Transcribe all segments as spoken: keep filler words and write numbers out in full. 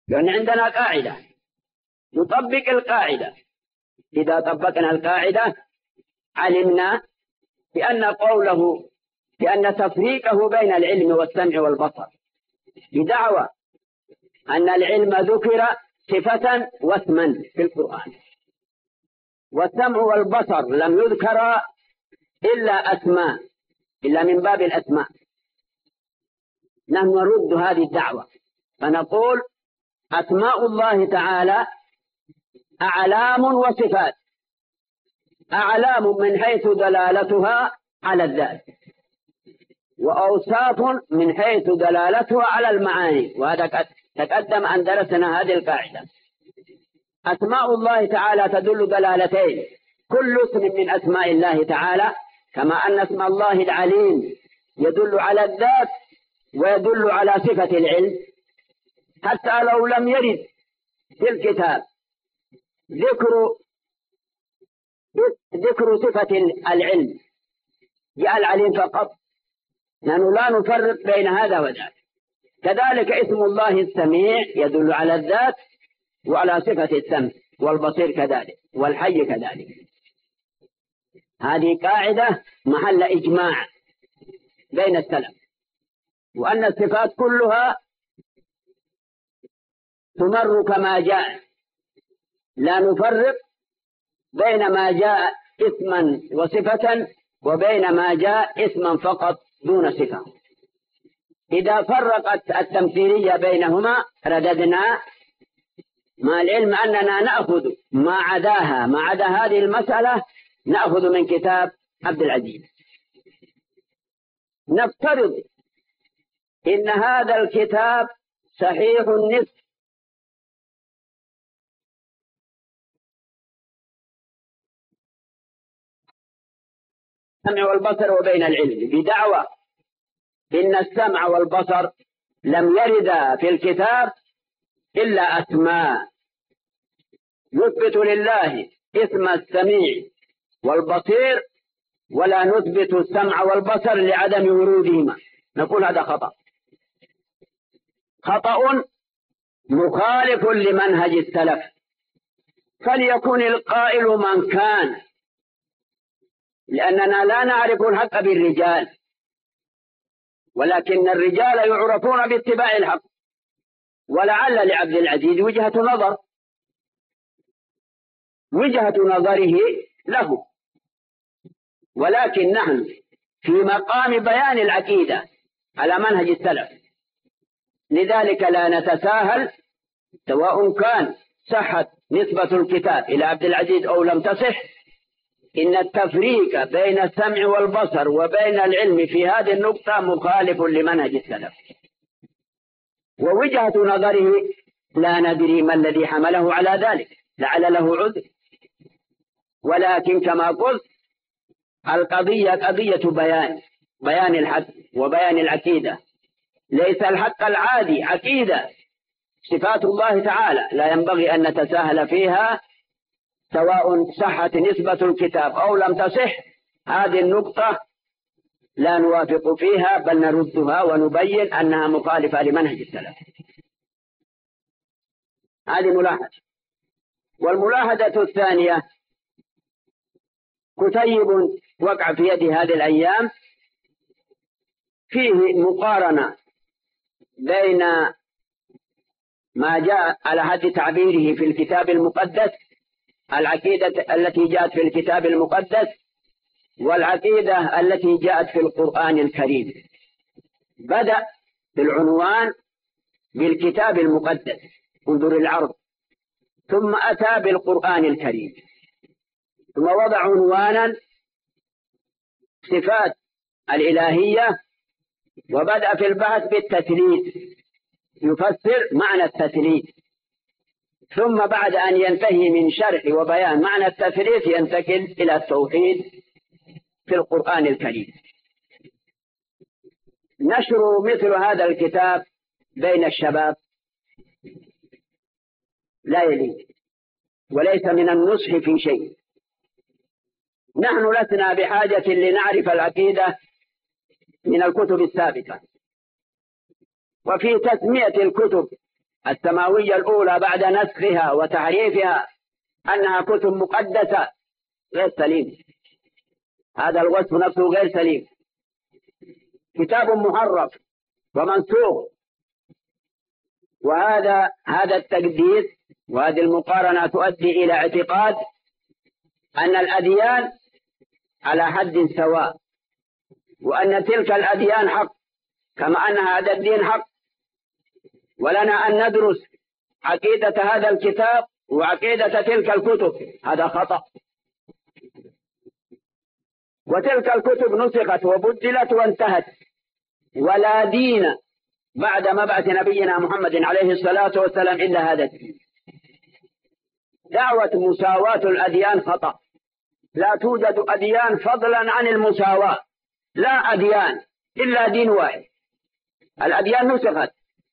لأن عندنا قاعدة نطبق القاعدة. إذا طبقنا القاعدة علمنا بأن قوله بأن تفريقه بين العلم والسمع والبصر بدعوى أن العلم ذكر صفة واسما في القرآن، والسمع والبصر لم يذكر إلا أسماء، إلا من باب الأسماء. نحن نرد هذه الدعوة فنقول أسماء الله تعالى أعلام وصفات. أعلام من حيث دلالتها على الذات، وأوصاف من حيث دلالتها على المعاني، وهذا تقدم أن درسنا هذه القاعدة. أسماء الله تعالى تدل دلالتين، كل اسم من أسماء الله تعالى، كما أن اسم الله العليم يدل على الذات ويدل على صفة العلم، حتى لو لم يرد في الكتاب ذكر ذكر صفة العلم جاء العليم فقط، نحن لا نفرق بين هذا وذاك. كذلك اسم الله السميع يدل على الذات وعلى صفة السمع، والبصير كذلك، والحي كذلك. هذه قاعدة محل إجماع بين السلف، وأن الصفات كلها تمر كما جاء، لا نفرق بين ما جاء اسما وصفة وبين ما جاء اسما فقط دون صفة. إذا فرقت التمثيلية بينهما رددنا، مع العلم أننا نأخذ ما عداها، ما عدا هذه المسألة نأخذ من كتاب عبد العزيز. نفترض إن هذا الكتاب صحيح النصف، السمع والبصر وبين العلم، بدعوى إن السمع والبصر لم يردا في الكتاب إلا أسماء، نثبت لله اسم السميع والبصير ولا نثبت السمع والبصر لعدم ورودهما. نقول هذا خطأ، خطأ مخالف لمنهج السلف. فليكن القائل من كان، لأننا لا نعرف الحق بالرجال، ولكن الرجال يعرفون باتباع الحق، ولعل لعبد العزيز وجهة نظر، وجهة نظره له، ولكن نحن في مقام بيان العقيدة على منهج السلف، لذلك لا نتساهل، سواء كان صحت نسبة الكتاب إلى عبد العزيز أو لم تصح. إن التفريق بين السمع والبصر وبين العلم في هذه النقطة مخالف لمنهج السلف، ووجهة نظره لا ندري ما الذي حمله على ذلك، لعل له عذر. ولكن كما قلت القضية قضية بيان، بيان الحق وبيان العقيدة، ليس الحق العادي عقيدة. صفات الله تعالى لا ينبغي أن نتساهل فيها، سواء صحت نسبة الكتاب أو لم تصح. هذه النقطة لا نوافق فيها، بل نردها ونبين أنها مخالفة لمنهج السلف. هذه ملاحظة. والملاحظة الثانية، كتيب وقع في يدي هذه الأيام فيه مقارنة بين ما جاء على حد تعبيره في الكتاب المقدس، العقيدة التي جاءت في الكتاب المقدس، والعقيدة التي جاءت في القرآن الكريم. بدأ بالعنوان بالكتاب المقدس، انظر العرض، ثم أتى بالقرآن الكريم، ثم وضع عنوانا صفات الإلهية، وبدأ في البحث بالتثليث، يفسر معنى التثليث، ثم بعد أن ينتهي من شرح وبيان معنى التثليث ينتقل إلى التوحيد في القرآن الكريم. نشر مثل هذا الكتاب بين الشباب لا يليق، وليس من النصح في شيء. نحن لسنا بحاجة لنعرف العقيدة من الكتب السابقة، وفي تسمية الكتب السماوية الأولى بعد نسخها وتحريفها أنها كتب مقدسة غير سليم. هذا الوصف نفسه غير سليم، كتاب محرف ومنسوخ. وهذا هذا التقديس وهذه المقارنة تؤدي إلى اعتقاد أن الأديان على حد سواء، وأن تلك الأديان حق كما أن هذا الدين حق، ولنا أن ندرس عقيدة هذا الكتاب وعقيدة تلك الكتب. هذا خطأ. وتلك الكتب نسخت وبدلت وانتهت، ولا دين بعد مبعث نبينا محمد عليه الصلاة والسلام إلا هذا الدين. دعوة مساواة الأديان خطأ. لا توجد أديان فضلا عن المساواة، لا أديان إلا دين واحد. الأديان نسخت.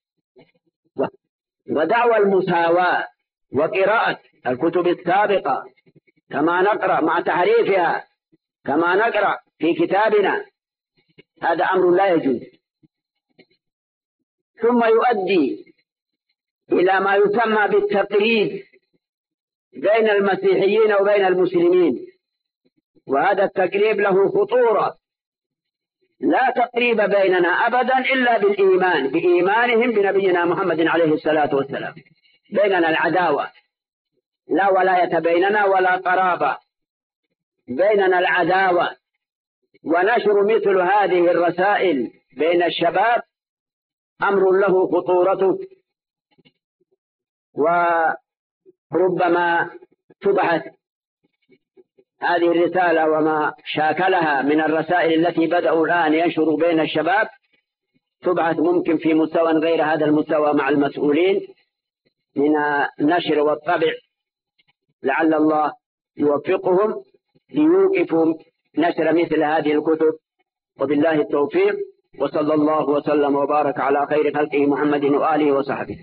ودعوى المساواة وقراءة الكتب السابقة كما نقرأ مع تحريفها كما نقرأ في كتابنا، هذا أمر لا يجوز. ثم يؤدي إلى ما يسمى بالتقريب بين المسيحيين وبين المسلمين، وهذا التقريب له خطورة. لا تقريب بيننا أبدا إلا بالإيمان، بإيمانهم بنبينا محمد عليه الصلاة والسلام. بيننا العداوة، لا ولاية بيننا ولا قرابة، بيننا العداوة. ونشر مثل هذه الرسائل بين الشباب أمر له خطورته، وربما تبعث هذه الرسالة وما شاكلها من الرسائل التي بدأوا الآن ينشروا بين الشباب، تبعث ممكن في مستوى غير هذا المستوى مع المسؤولين من النشر والطبع. لعل الله يوفقهم ليوقفوا نشر مثل هذه الكتب، وبالله التوفيق. وصلى الله وسلم وبارك على خير خلقه محمد وآله وصحبه.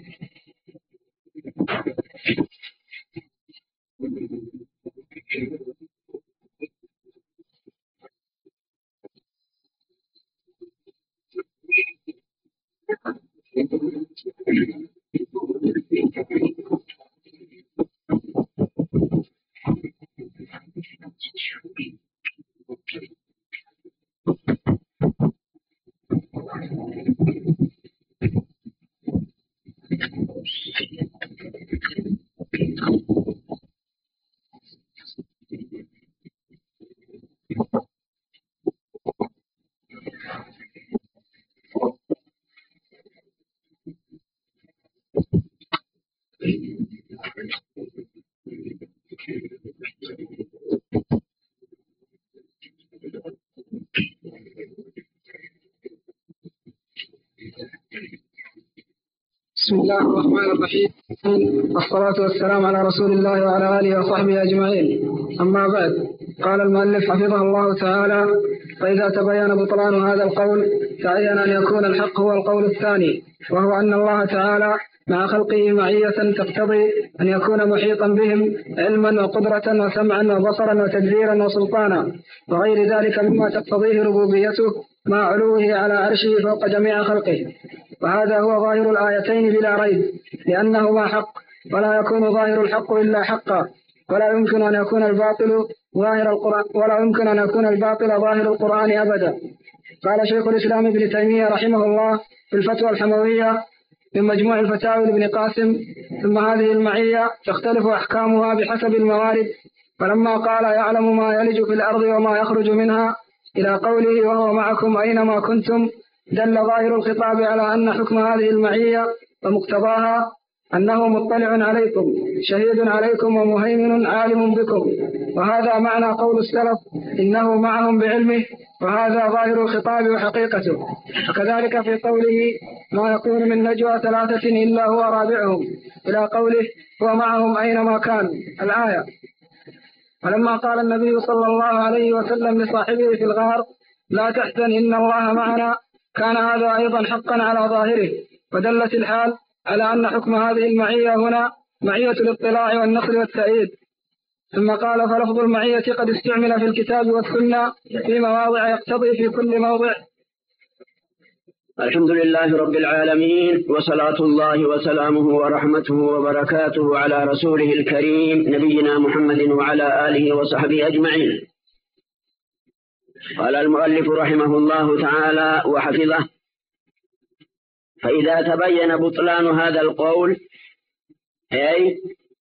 بسم الله الرحمن الرحيم، والصلاة والسلام على رسول الله وعلى آله وصحبه أجمعين. أما بعد، قال المؤلف حفظه الله تعالى: فإذا تبين بطلان هذا القول تعين أن يكون الحق هو القول الثاني، وهو أن الله تعالى مع خلقه معية تقتضي أن يكون محيطا بهم علما وقدرة وسمعا وبصرا وتدبيرا وسلطانا وغير ذلك مما تقتضيه ربوبيته مع علوه على عرشه فوق جميع خلقه. وهذا هو ظاهر الآيتين بلا ريب، لأنهما حق، ولا يكون ظاهر الحق إلا حقا، ولا يمكن أن يكون الباطل ظاهر القرآن ولا يمكن أن يكون الباطل ظاهر القرآن أبدا. قال شيخ الإسلام ابن تيمية رحمه الله في الفتوى الحموية من مجموع الفتاوى لابن قاسم: ثم هذه المعية تختلف أحكامها بحسب الموارد. فلما قال يعلم ما يلج في الأرض وما يخرج منها إلى قوله وهو معكم أينما كنتم، دل ظاهر الخطاب على أن حكم هذه المعية ومقتضاها أنه مطلع عليكم شهيد عليكم ومهيمن عالم بكم. وهذا معنى قول السلف إنه معهم بعلمه، وهذا ظاهر الخطاب وحقيقته. وكذلك في قوله ما يكون من نجوى ثلاثة إلا هو رابعهم إلى قوله هو معهم أينما كان الآية. ولما قال النبي صلى الله عليه وسلم لصاحبه في الغار لا تحزن إن الله معنا، كان هذا أيضا حقا على ظاهره، ودلت الحال على أن حكم هذه المعية هنا معية الاطلاع والنقل والتأييد. ثم قال فلفظ المعية قد استعمل في الكتاب والسنة في مواضع يقتضي في كل موضع الحمد لله رب العالمين، وصلاة الله وسلامه ورحمته وبركاته على رسوله الكريم نبينا محمد وعلى آله وصحبه أجمعين. قال المؤلف رحمه الله تعالى وحفظه: فإذا تبين بطلان هذا القول، أي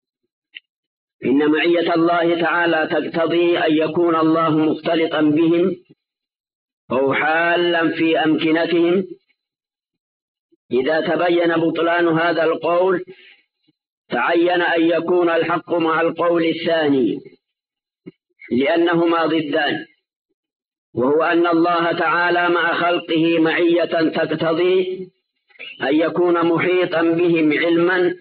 إن معية الله تعالى تقتضي أن يكون الله مختلطا بهم أو حالا في أمكنتهم، إذا تبين بطلان هذا القول تعين أن يكون الحق مع القول الثاني، لأنهما ضدان، وهو أن الله تعالى مع خلقه معية تقتضي أن يكون محيطا بهم علما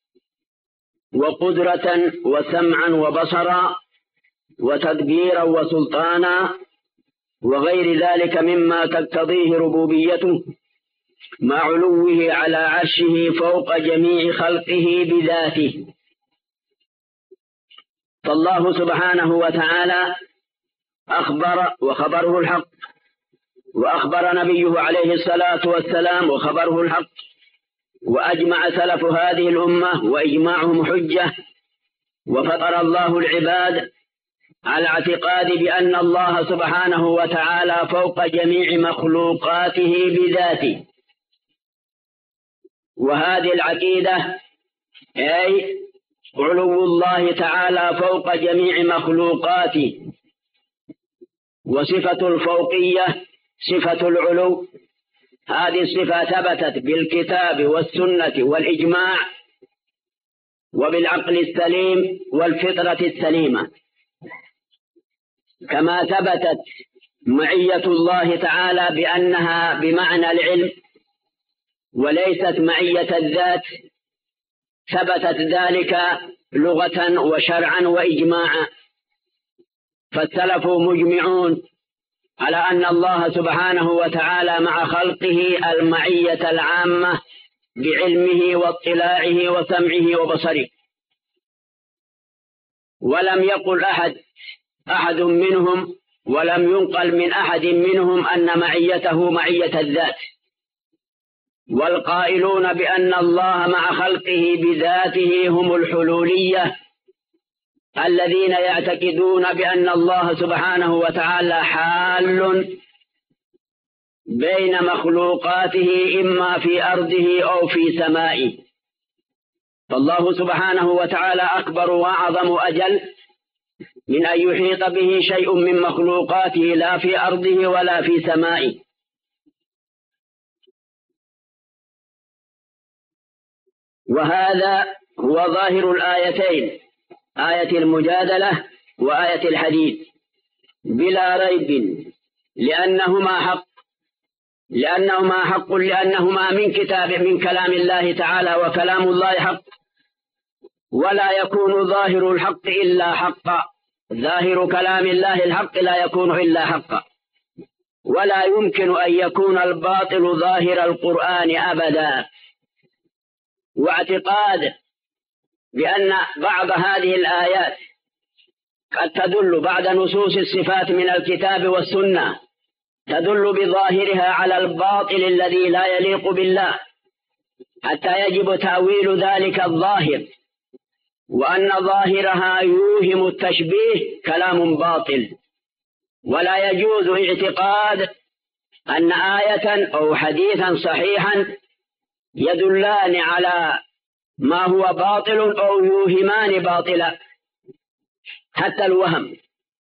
وقدرة وسمعا وبصرا وتدبيرا وسلطانا وغير ذلك مما تقتضيه ربوبيته، مع علوه على عرشه فوق جميع خلقه بذاته. فالله سبحانه وتعالى أخبر وخبره الحق، وأخبر نبيه عليه الصلاة والسلام وخبره الحق، وأجمع سلف هذه الأمة وإجماعهم حجة، وفطر الله العباد على اعتقاد بأن الله سبحانه وتعالى فوق جميع مخلوقاته بذاته. وهذه العقيدة أي علو الله تعالى فوق جميع مخلوقاته، وصفة الفوقية صفة العلو، هذه الصفة ثبتت بالكتاب والسنة والإجماع وبالعقل السليم والفطرة السليمة، كما ثبتت معية الله تعالى بأنها بمعنى العلم وليست معية الذات، ثبتت ذلك لغة وشرعا وإجماعا. فالسلف مجمعون على أن الله سبحانه وتعالى مع خلقه المعية العامة بعلمه واطلاعه وسمعه وبصره، ولم يقل أحد أحد منهم ولم ينقل من أحد منهم أن معيته معية الذات. والقائلون بأن الله مع خلقه بذاته هم الحلولية، الذين يعتقدون بأن الله سبحانه وتعالى حال بين مخلوقاته إما في أرضه أو في سمائه. فالله سبحانه وتعالى أكبر وأعظم أجل من أن يحيط به شيء من مخلوقاته، لا في أرضه ولا في سمائه. وهذا هو ظاهر الآيتين، آية المجادلة وآية الحديث، بلا ريب، لأنهما حق لأنهما حق لأنهما من كتاب من كلام الله تعالى، وكلام الله حق، ولا يكون ظاهر الحق إلا حقا. ظاهر كلام الله الحق لا يكون إلا حقا، ولا يمكن أن يكون الباطل ظاهر القرآن أبدا. واعتقاد بأن بعض هذه الآيات قد تدل بعد نصوص الصفات من الكتاب والسنة تدل بظاهرها على الباطل الذي لا يليق بالله، حتى يجب تأويل ذلك الظاهر، وأن ظاهرها يوهم التشبيه كلام باطل. ولا يجوز اعتقاد أن آية أو حديثا صحيحا يدلان على ما هو باطل أو يوهمان باطلا، حتى الوهم.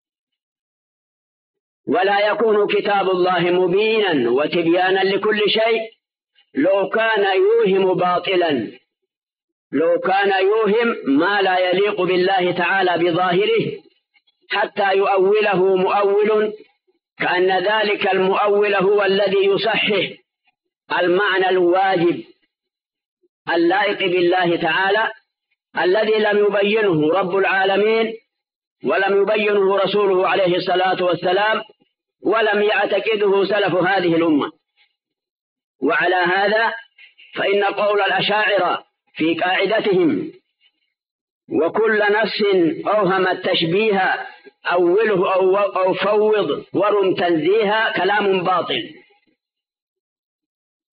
ولا يكون كتاب الله مبينا وتبيانا لكل شيء لو كان يوهم باطلا، لو كان يوهم ما لا يليق بالله تعالى بظاهره، حتى يؤوله مؤول، كأن ذلك المؤول هو الذي يصحح المعنى الواجب اللائق بالله تعالى، الذي لم يبينه رب العالمين ولم يبينه رسوله عليه الصلاة والسلام، ولم يعتقده سلف هذه الأمة. وعلى هذا فإن قول الأشاعرة في قاعدتهم وكل نفس أوهم التشبيه أوله أو, أو فوض ورم تنزيها كلام باطل.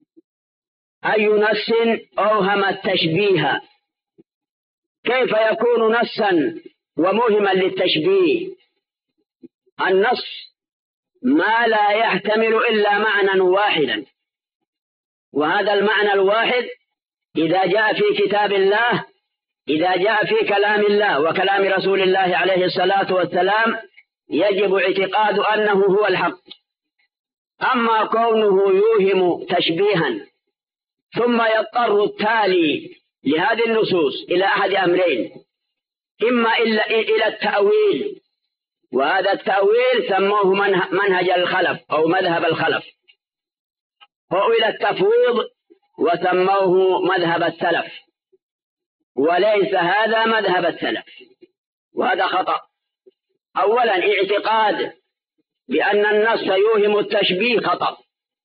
أي نص أوهم التشبيه؟ كيف يكون نصا وموهما للتشبيه؟ النص ما لا يحتمل إلا معنى واحدا، وهذا المعنى الواحد إذا جاء في كتاب الله، إذا جاء في كلام الله وكلام رسول الله عليه الصلاة والسلام، يجب اعتقاد أنه هو الحق. أما كونه يوهم تشبيها ثم يضطر التالي لهذه النصوص إلى أحد أمرين: إما إلى التأويل، وهذا التأويل سموه منهج الخلف أو مذهب الخلف، أو إلى التفويض وسموه مذهب السلف، وليس هذا مذهب السلف، وهذا خطأ. أولا اعتقاد بأن النص يوهم التشبيه خطأ،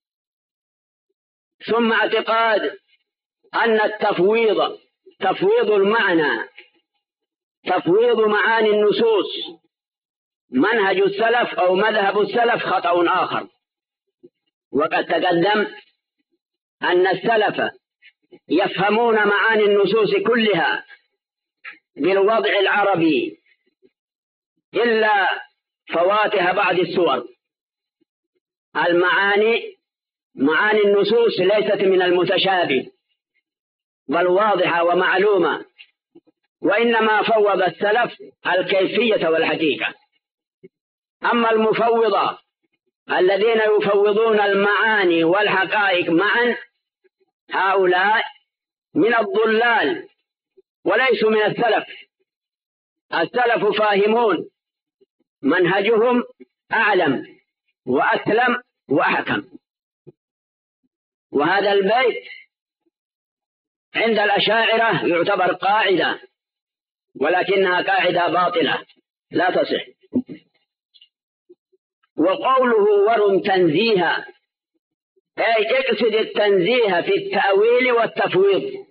ثم اعتقاد أن التفويض تفويض المعنى تفويض معاني النصوص منهج السلف أو مذهب السلف خطأ آخر. وقد تقدم أن السلف يفهمون معاني النصوص كلها بالوضع العربي إلا فواتح بعض السور. المعاني معاني النصوص ليست من المتشابه بل واضحة ومعلومة، وإنما فوض السلف الكيفية والحقيقة. أما المفوضة الذين يفوضون المعاني والحقائق معا، هؤلاء من الضلال وليسوا من السلف. السلف فاهمون، منهجهم أعلم وأسلم وأحكم. وهذا البيت عند الأشاعرة يعتبر قاعدة، ولكنها قاعدة باطلة لا تصح. وقوله ورم تنزيها، أي اقصد التنزيه في التأويل والتفويض.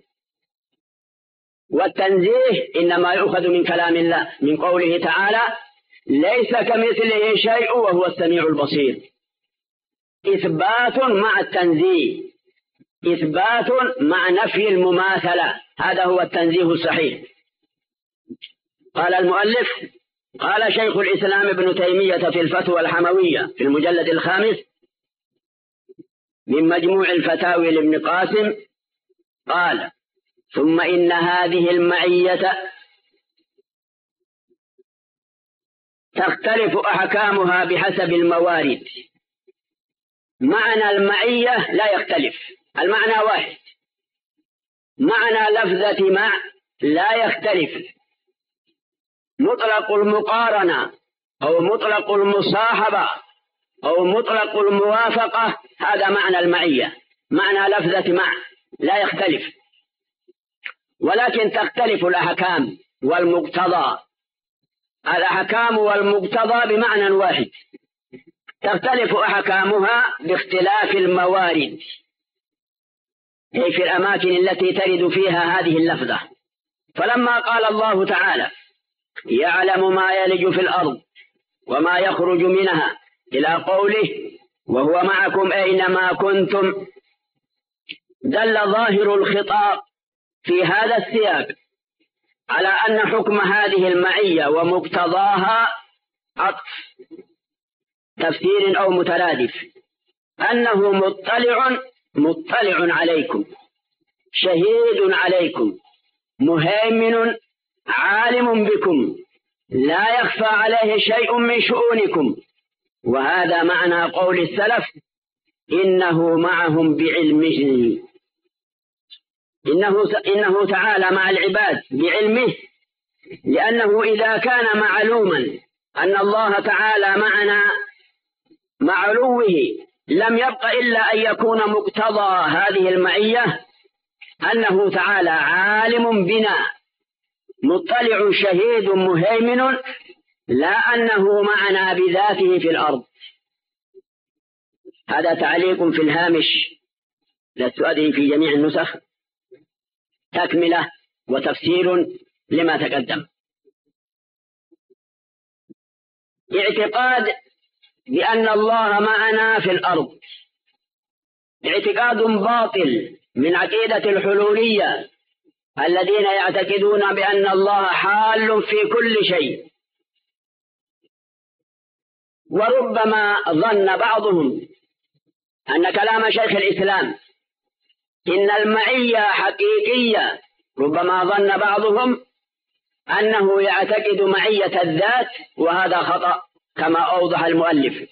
والتنزيه إنما يؤخذ من كلام الله، من قوله تعالى: ليس كمثله شيء وهو السميع البصير. إثبات مع التنزيه، إثبات مع نفي المماثلة، هذا هو التنزيه الصحيح. قال المؤلف: قال شيخ الإسلام ابن تيمية في الفتوى الحموية في المجلد الخامس من مجموع الفتاوي لابن قاسم، قال: ثم إن هذه المعية تختلف أحكامها بحسب الموارد. معنى المعية لا يختلف، المعنى واحد. معنى لفظة مع لا يختلف. مطلق المقارنة أو مطلق المصاحبة أو مطلق الموافقة، هذا معنى المعية. معنى لفظة مع لا يختلف، ولكن تختلف الأحكام والمقتضى. الأحكام والمقتضى بمعنى واحد، تختلف أحكامها باختلاف الموارد، أي في الأماكن التي ترد فيها هذه اللفظة. فلما قال الله تعالى: يعلم ما يلج في الأرض وما يخرج منها، إلى قوله: وهو معكم أينما كنتم، دل ظاهر الخطاب في هذا السياق على أن حكم هذه المعية ومقتضاها عطف تفسير أو مترادف، أنه مطلع مطلع عليكم، شهيد عليكم، مهيمن عالم بكم، لا يخفى عليه شيء من شؤونكم. وهذا معنى قول السلف: إنه معهم بعلمه. إنه, إنه تعالى مع العباد بعلمه، لأنه إذا كان معلوما أن الله تعالى معنا مع علوه، لم يبق إلا أن يكون مقتضى هذه المعية أنه تعالى عالم بنا، مطلع شهيد مهيمن، لا أنه معنا بذاته في الأرض. هذا تعليق في الهامش للسؤال في جميع النسخ، تكملة وتفسير لما تقدم. اعتقاد بأن الله معنا في الأرض اعتقاد باطل من عقيدة الحلولية الذين يعتقدون بأن الله حال في كل شيء. وربما ظن بعضهم أن كلام شيخ الإسلام إن المعية حقيقية، ربما ظن بعضهم أنه يعتقد معية الذات، وهذا خطأ كما أوضح المؤلف.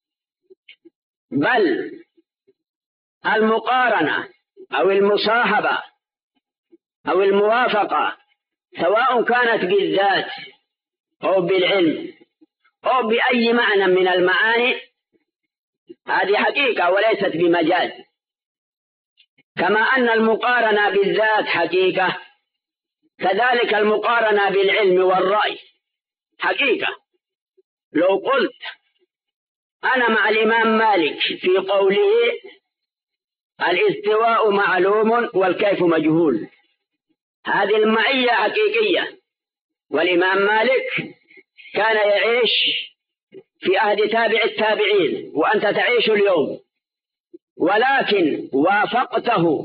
بل المقارنة أو المصاحبة أو الموافقة سواء كانت بالذات أو بالعلم أو بأي معنى من المعاني هذه حقيقة وليست بمجاز، كما أن المقارنة بالذات حقيقة، كذلك المقارنة بالعلم والرأي حقيقة. لو قلت أنا مع الإمام مالك في قوله الاستواء معلوم والكيف مجهول، هذه المعية حقيقية، والإمام مالك كان يعيش في عهد تابع التابعين وأنت تعيش اليوم، ولكن وافقته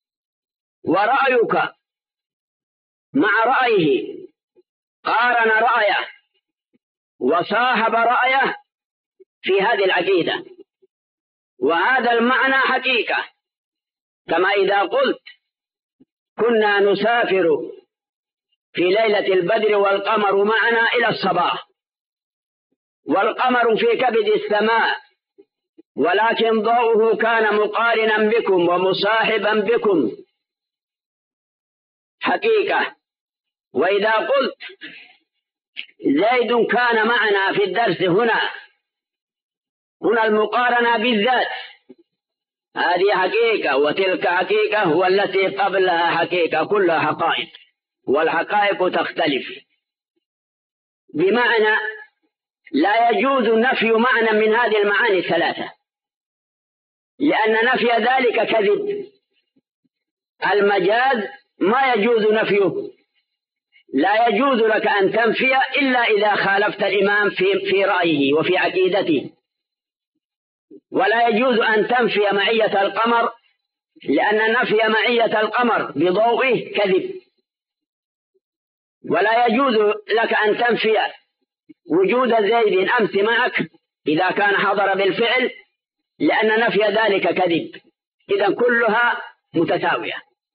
ورأيك مع رأيه، قارن رأيه وصاحب رأيه في هذه العقيدة، وهذا المعنى حقيقة. كما إذا قلت كنا نسافر في ليلة البدر والقمر معنا إلى الصباح، والقمر في كبد السماء، ولكن ضوءه كان مقارنا بكم ومصاحبا بكم حقيقة. وإذا قلت زيد كان معنا في الدرس هنا، هنا المقارنة بالذات، هذه حقيقة، وتلك حقيقة، والتي قبلها حقيقة، كلها حقائق، والحقائق تختلف. بمعنى لا يجوز نفي معنى من هذه المعاني الثلاثة، لأن نفي ذلك كذب. المجاز ما يجوز نفيه، لا يجوز لك أن تنفي إلا إذا خالفت الإمام في, في رأيه وفي عقيدته. ولا يجوز أن تنفي معية القمر، لأن نفي معية القمر بضوئه كذب. ولا يجوز لك أن تنفي وجود زيد أمس معك إذا كان حضر بالفعل، لأن نفي ذلك كذب. إذن كلها متساوية.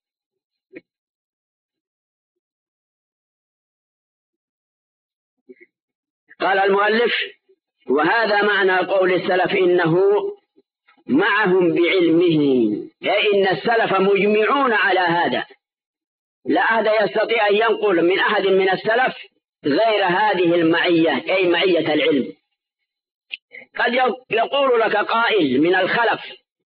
قال المؤلف: وهذا معنى قول السلف إنه معهم بعلمه، أي إن السلف مجمعون على هذا، لا أحد يستطيع أن ينقل من أحد من السلف غير هذه المعية، أي معية العلم. قد يقول لك قائل من الخلف: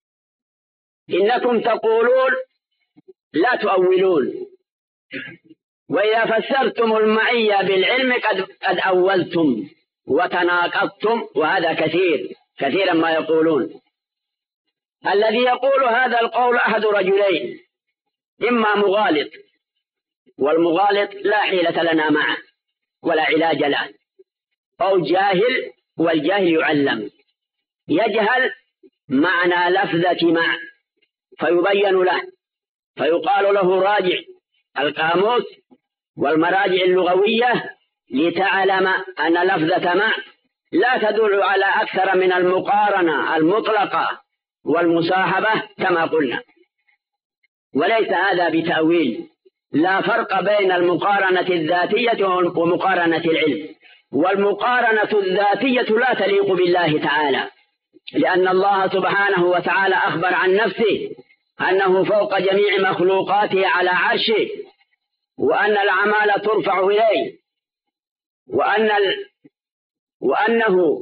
إنكم تقولون لا تؤولون، وإذا فسرتم المعية بالعلم قد, قد أولتم وتناقضتم، وهذا كثير كثيرا ما يقولون. الذي يقول هذا القول أحد رجلين: إما مغالط، والمغالط لا حيلة لنا معه ولا علاج له، أو جاهل، والجاهل يعلم، يجهل معنى لفظة مع فيبين له، فيقال له راجع القاموس والمراجع اللغوية لتعلم أن لفظة مع لا تدل على أكثر من المقارنة المطلقة والمصاحبة كما قلنا. وليس هذا بتأويل، لا فرق بين المقارنة الذاتية ومقارنة العلم. والمقارنة الذاتية لا تليق بالله تعالى، لأن الله سبحانه وتعالى أخبر عن نفسه أنه فوق جميع مخلوقاته على عرشه، وأن الأعمال ترفع إليه، وأن ال... وأنه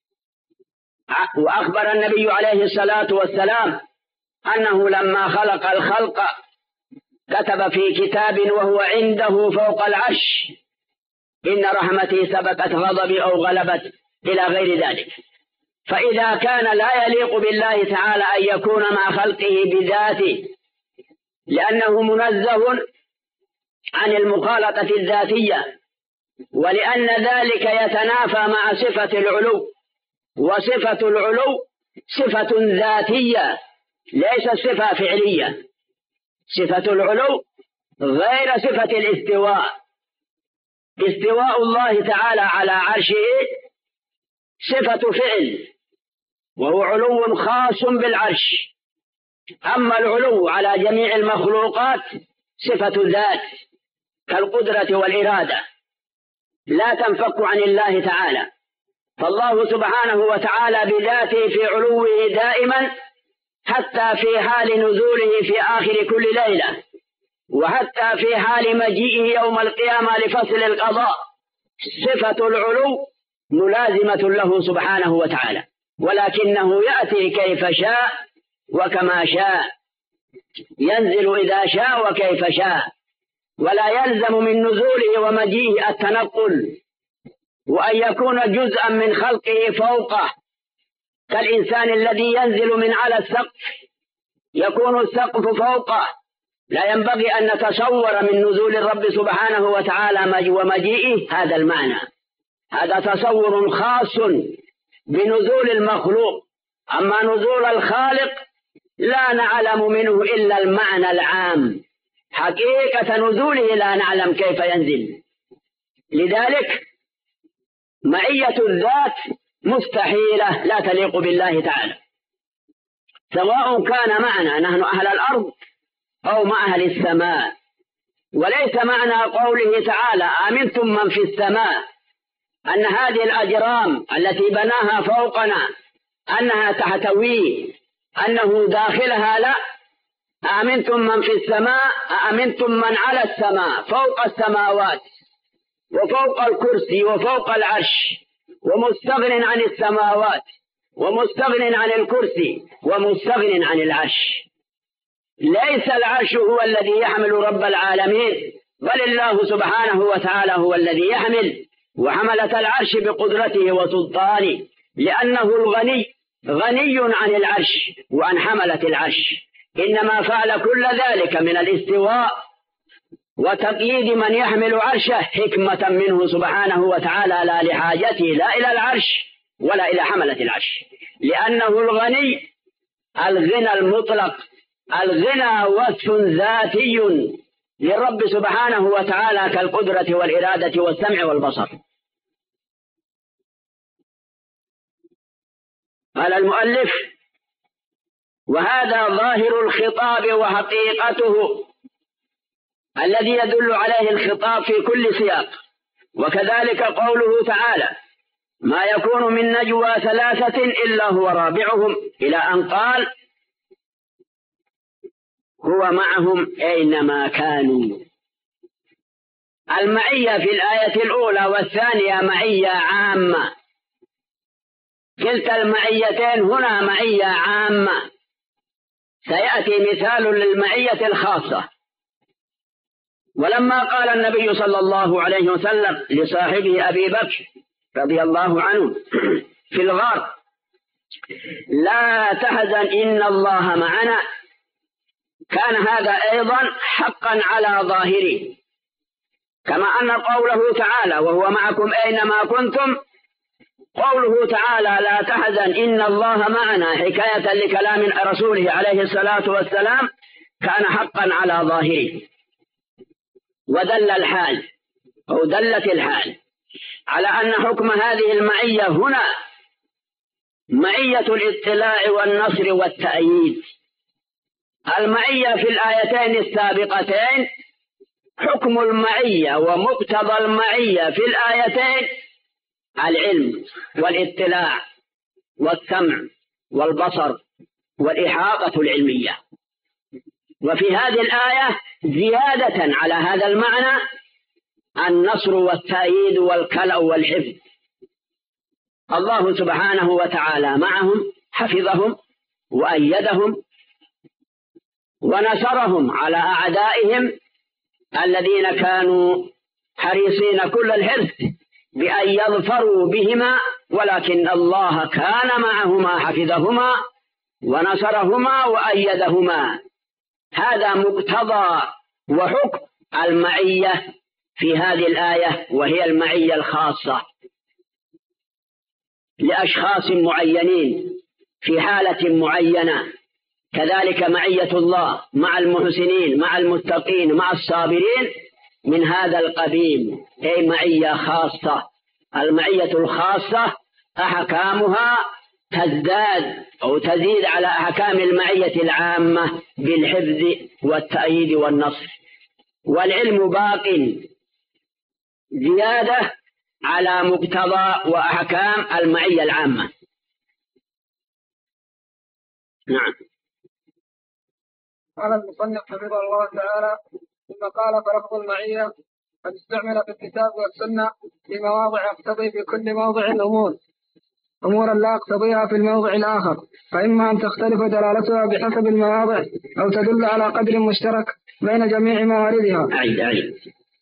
وأخبر النبي عليه الصلاة والسلام أنه لما خلق الخلق كتب في كتاب وهو عنده فوق العرش: إن رحمتي سبقت غضبي أو غلبت، إلى غير ذلك. فإذا كان لا يليق بالله تعالى أن يكون مع خلقه بذاته، لأنه منزه عن المخالطة الذاتية، ولأن ذلك يتنافى مع صفة العلو، وصفة العلو صفة ذاتية ليست صفة فعلية. صفة العلو غير صفة الاستواء. استواء الله تعالى على عرشه صفة فعل، وهو علو خاص بالعرش. أما العلو على جميع المخلوقات صفة ذات كالقدرة والإرادة، لا تنفك عن الله تعالى. فالله سبحانه وتعالى بذاته في علوه دائما، حتى في حال نزوله في آخر كل ليلة، وحتى في حال مجيئه يوم القيامة لفصل القضاء. صفة العلو ملازمة له سبحانه وتعالى، ولكنه يأتي كيف شاء وكما شاء، ينزل إذا شاء وكيف شاء، ولا يلزم من نزوله ومجيئه التنقل، وأن يكون جزءا من خلقه فوقه، كالإنسان الذي ينزل من على السقف يكون السقف فوقه. لا ينبغي أن نتصور من نزول الرب سبحانه وتعالى ومجيئه هذا المعنى، هذا تصور خاص بنزول المخلوق. أما نزول الخالق لا نعلم منه إلا المعنى العام، حقيقة نزوله لا نعلم كيف ينزل. لذلك معية الذات مستحيلة، لا تليق بالله تعالى، سواء كان معنا نحن أهل الأرض أو مع أهل السماء. وليس معنى قوله تعالى آمنتم من في السماء أن هذه الأجرام التي بناها فوقنا أنها تحتوي أنه داخلها، لا. آمنتم من في السماء، آمنتم من على السماء فوق السماوات وفوق الكرسي وفوق العرش، ومستغن عن السماوات ومستغن عن الكرسي ومستغن عن العرش. ليس العرش هو الذي يحمل رب العالمين، بل الله سبحانه وتعالى هو الذي يحمل، وحملة العرش بقدرته وسلطانه، لأنه الغني غني عن العرش وعن حملة العرش. إنما فعل كل ذلك من الاستواء وتقييد من يحمل عرشه حكمة منه سبحانه وتعالى، لا لحاجته لا إلى العرش ولا إلى حملة العرش، لأنه الغني الغنى المطلق. الغنى وصف ذاتي للرب سبحانه وتعالى كالقدرة والإرادة والسمع والبصر. قال المؤلف: وهذا ظاهر الخطاب وحقيقته الذي يدل عليه الخطاب في كل سياق. وكذلك قوله تعالى: ما يكون من نجوى ثلاثة إلا هو رابعهم، إلى أن قال: هو معهم أينما كانوا. المعية في الآية الأولى والثانية معية عامة، كلتا المعيتين هنا معية عامة. سيأتي مثال للمعية الخاصة. ولما قال النبي صلى الله عليه وسلم لصاحبه أبي بكر رضي الله عنه في الغار: لا تحزن إن الله معنا، كان هذا أيضا حقا على ظاهره، كما أن قوله تعالى: وهو معكم أينما كنتم، قوله تعالى: لا تحزن إن الله معنا، حكاية لكلام رسوله عليه الصلاة والسلام، كان حقا على ظاهره. ودل الحال أو دلت الحال على أن حكم هذه المعية هنا معية الاطلاع والنصر والتأييد. المعية في الآيتين السابقتين حكم المعية ومقتضى المعية في الآيتين العلم والاطلاع والسمع والبصر والإحاطة العلمية. وفي هذه الآية زيادة على هذا المعنى النصر والتأييد والكلأ والحفظ. الله سبحانه وتعالى معهم، حفظهم وأيدهم ونصرهم على أعدائهم الذين كانوا حريصين كل الحرص بأن يظفروا بهما، ولكن الله كان معهما، حفظهما ونصرهما وأيدهما. هذا مقتضى وحكم المعية في هذه الآية، وهي المعية الخاصة لأشخاص معينين في حالة معينة كذلك معية الله مع المحسنين مع المتقين مع الصابرين من هذا القبيل، أي معية خاصة. المعية الخاصة أحكامها تزداد أو تزيد على أحكام المعية العامة بالحفظ والتأييد والنصر، والعلم باق زيادة على مقتضى وأحكام المعية العامة. نعم. قال المصنف حفظه الله تعالى: ثم قال: فلفظ المعية قد استعمل في الكتاب والسنة في مواضع يقتضي في كل موضع أمور أمورا لا يقتضيها في الموضع الآخر، فإما أن تختلف دلالتها بحسب المواضع أو تدل على قدر مشترك بين جميع مواردها. أعيد أعيد.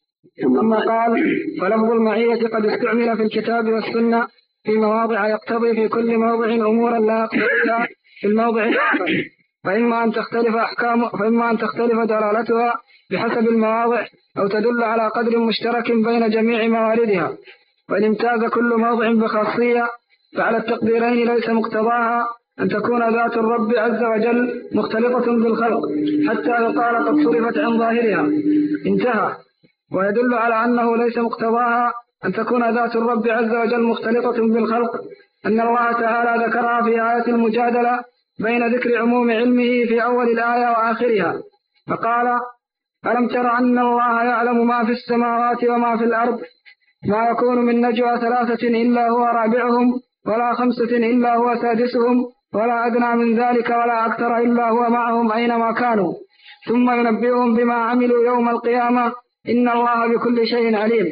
ثم قال: فلفظ المعية قد استعمل في الكتاب والسنة في مواضع يقتضي في كل موضع أمورا لا يقتضيها في الموضع الآخر، فإما أن تختلف أحكام فإما أن تختلف دلالتها بحسب المواضع أو تدل على قدر مشترك بين جميع مواردها. وإن امتاز كل موضع بخاصية فعلى التقديرين ليس مقتضاها أن تكون ذات الرب عز وجل مختلطة بالخلق حتى يقال قد صرفت عن ظاهرها. انتهى. ويدل على أنه ليس مقتضاها أن تكون ذات الرب عز وجل مختلطة بالخلق أن الله تعالى ذكرها في آية المجادلة بين ذكر عموم علمه في أول الآية وآخرها، فقال: ألم تر أن الله يعلم ما في السماوات وما في الأرض، ما يكون من نجوى ثلاثة إلا هو رابعهم ولا خمسة إلا هو سادسهم ولا أدنى من ذلك ولا أكثر إلا هو معهم أينما كانوا ثم ينبئهم بما عملوا يوم القيامة إن الله بكل شيء عليم.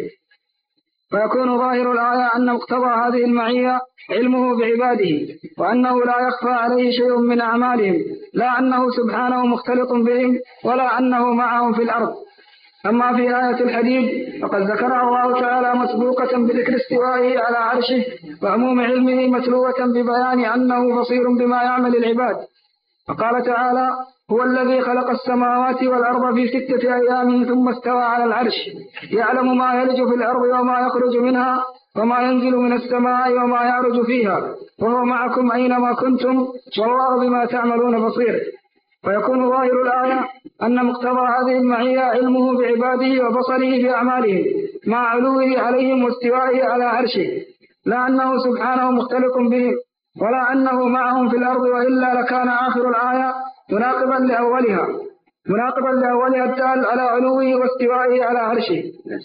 فيكون ظاهر الآية أن مقتضى هذه المعية علمه بعباده، وأنه لا يخفى عليه شيء من أعمالهم، لا أنه سبحانه مختلط بهم ولا أنه معهم في الأرض. أما في آية الحديد فقد ذكرها الله تعالى مسبوقة بذكر استوائه على عرشه وعموم علمه متلوة ببيان أنه بصير بما يعمل العباد. فقال تعالى: هو الذي خلق السماوات والأرض في ستة أيام ثم استوى على العرش يعلم ما يلج في الأرض وما يخرج منها وما ينزل من السماء وما يعرج فيها وهو معكم أينما كنتم والله بما تعملون بصير. فيكون ظاهر الآية أن مقتضى هذه المعية علمه بعباده وبصره بأعمالهم مع علوه عليهم واستوائه على عرشه، لا أنه سبحانه مختلط بهم ولا أنه معهم في الأرض، وإلا لكان آخر الآية مناقبا لأولها مناقبا لأولها الدال على علوه واستوائه على عرشه.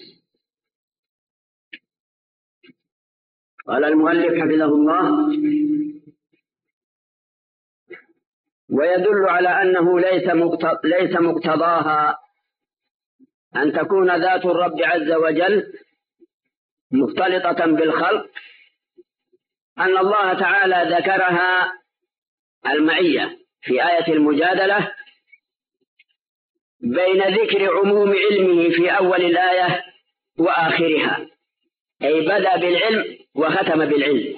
قال المؤلف حفظه الله: ويدل على أنه ليس مقتضاها أن تكون ذات الرب عز وجل مختلطة بالخلق أن الله تعالى ذكرها المعية في آية المجادلة بين ذكر عموم علمه في أول الآية وآخرها، أي بدأ بالعلم وختم بالعلم.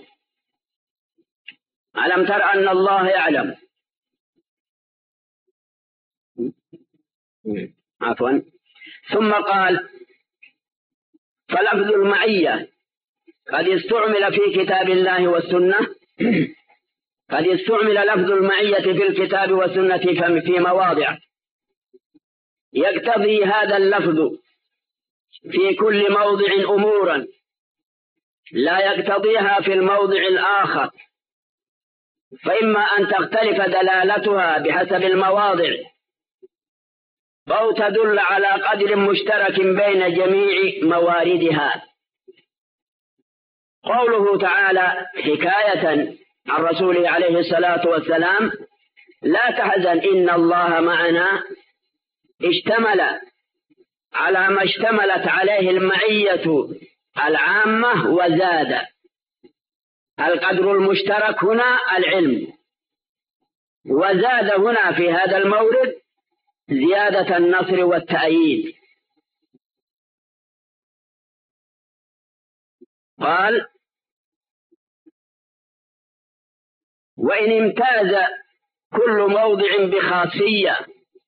ألم تر أن الله يعلم عفوا ثم قال: فلفظ المعية قد استعمل في كتاب الله والسنة قد استعمل لفظ المعية في الكتاب والسنة في مواضع يقتضي هذا اللفظ في كل موضع أمورا لا يقتضيها في الموضع الآخر، فإما أن تختلف دلالتها بحسب المواضع أو تدل على قدر مشترك بين جميع مواردها. قوله تعالى حكاية عن رسوله عليه الصلاة والسلام: لا تحزن إن الله معنا، اشتمل على ما اشتملت عليه المعية العامة وزاد. القدر المشترك هنا العلم، وزاد هنا في هذا المورد زيادة النصر والتأييد. قال: وإن امتاز كل موضع بخاصية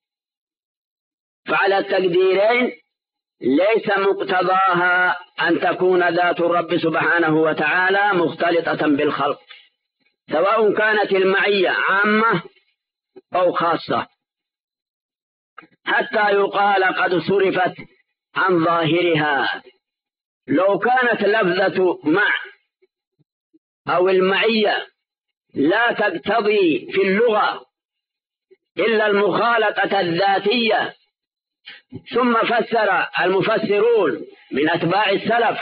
فعلى التقديرين ليس مقتضاها أن تكون ذات الرب سبحانه وتعالى مختلطة بالخلق، سواء كانت المعية عامة أو خاصة، حتى يقال قد صرفت عن ظاهرها. لو كانت لفظة مع أو المعية لا تقتضي في اللغة إلا المخالطة الذاتية، ثم فسر المفسرون من أتباع السلف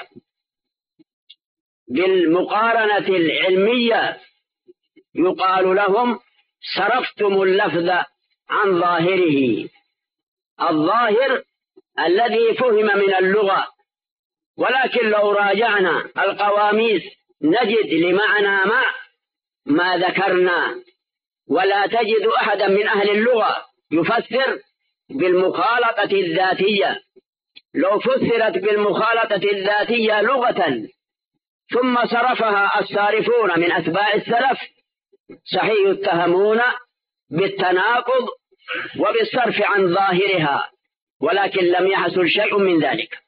بالمقارنة العلمية، يقال لهم صرفتم اللفظ عن ظاهره، الظاهر الذي فهم من اللغة. ولكن لو راجعنا القواميس نجد لمعنى مع ما ذكرنا، ولا تجد أحدا من أهل اللغة يفسر بالمخالطة الذاتية. لو فسرت بالمخالطة الذاتية لغة ثم صرفها الصارفون من أتباع السلف صحيح يتهمون بالتناقض وبالصرف عن ظاهرها، ولكن لم يحصل شيء من ذلك.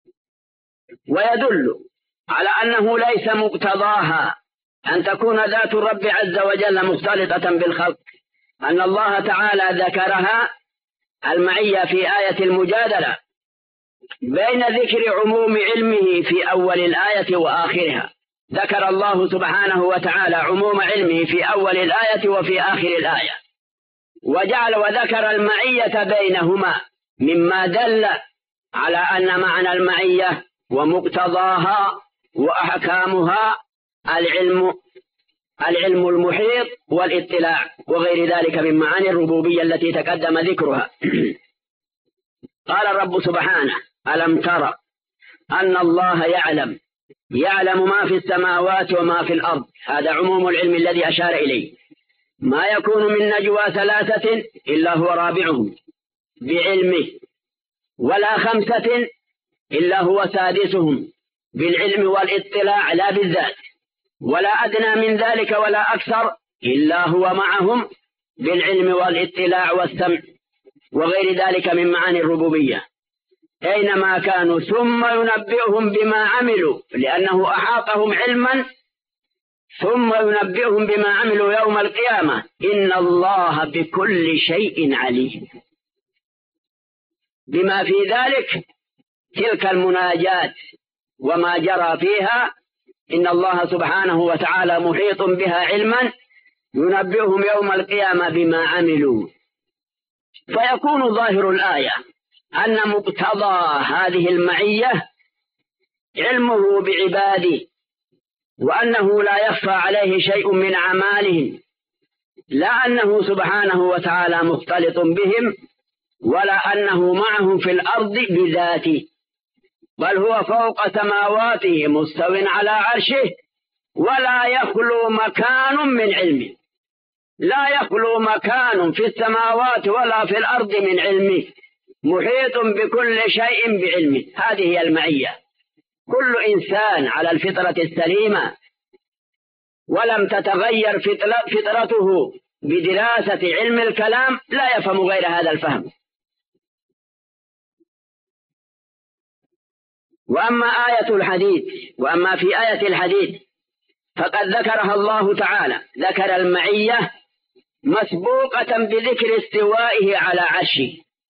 ويدل على أنه ليس مقتضاها أن تكون ذات الرب عز وجل مختلطة بالخلق، أن الله تعالى ذكرها المعية في آية المجادلة بين ذكر عموم علمه في أول الآية وآخرها. ذكر الله سبحانه وتعالى عموم علمه في أول الآية وفي آخر الآية، وجعل وذكر المعية بينهما، مما دل على أن معنى المعية ومقتضاها وأحكامها العلم العلم المحيط والاطلاع وغير ذلك من معاني الربوبية التي تقدم ذكرها. قال الرب سبحانه: ألم تر أن الله يعلم يعلم ما في السماوات وما في الأرض. هذا عموم العلم الذي أشار إليه. ما يكون من نجوى ثلاثة إلا هو رابعهم بعلمه، ولا خمسة إلا هو سادسهم بالعلم والاطلاع لا بالذات، ولا أدنى من ذلك ولا أكثر إلا هو معهم بالعلم والاطلاع والسمع وغير ذلك من معاني الربوبية أينما كانوا، ثم ينبئهم بما عملوا لأنه أحاطهم علما، ثم ينبئهم بما عملوا يوم القيامة إن الله بكل شيء عليم. بما في ذلك تلك المناجات وما جرى فيها، إن الله سبحانه وتعالى محيط بها علما، ينبئهم يوم القيامة بما عملوا. فيكون ظاهر الآية أن مقتضى هذه المعية علمه بعباده، وأنه لا يخفى عليه شيء من أعمالهم، لا أنه سبحانه وتعالى مختلط بهم، ولا أنه معهم في الأرض بذاته، بل هو فوق سماواته مستو على عرشه، ولا يخلو مكان من علمه، لا يخلو مكان في السماوات ولا في الأرض من علمه، محيط بكل شيء بعلمه. هذه هي المعية. كل إنسان على الفطرة السليمة ولم تتغير فطرته بدراسة علم الكلام لا يفهم غير هذا الفهم. وأما آية الحديد وأما في آية الحديد فقد ذكرها الله تعالى، ذكر المعية مسبوقة بذكر استوائه على عرشه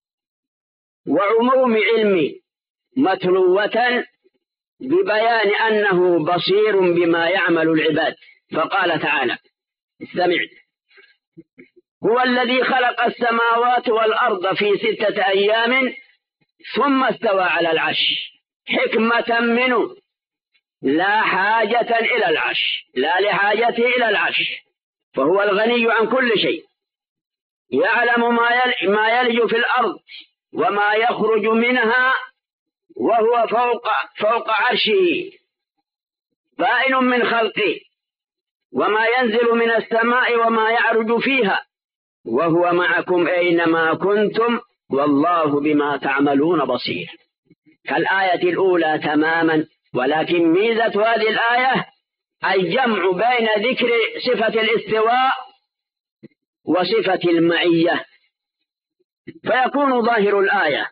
وعموم علمه، متلوة ببيان أنه بصير بما يعمل العباد. فقال تعالى: استمع: هو الذي خلق السماوات والأرض في ستة أيام ثم استوى على العرش، حكمة منه لا حاجة إلى العرش، لا لحاجته إلى العرش، فهو الغني عن كل شيء، يعلم ما يلج في الأرض وما يخرج منها، وهو فوق فوق عرشه بائن من خلقه، وما ينزل من السماء وما يعرج فيها، وهو معكم أينما كنتم والله بما تعملون بصير. كالآية الأولى تماما، ولكن ميزة هذه الآية الجمع بين ذكر صفة الاستواء وصفة المعية، فيكون ظاهر الآية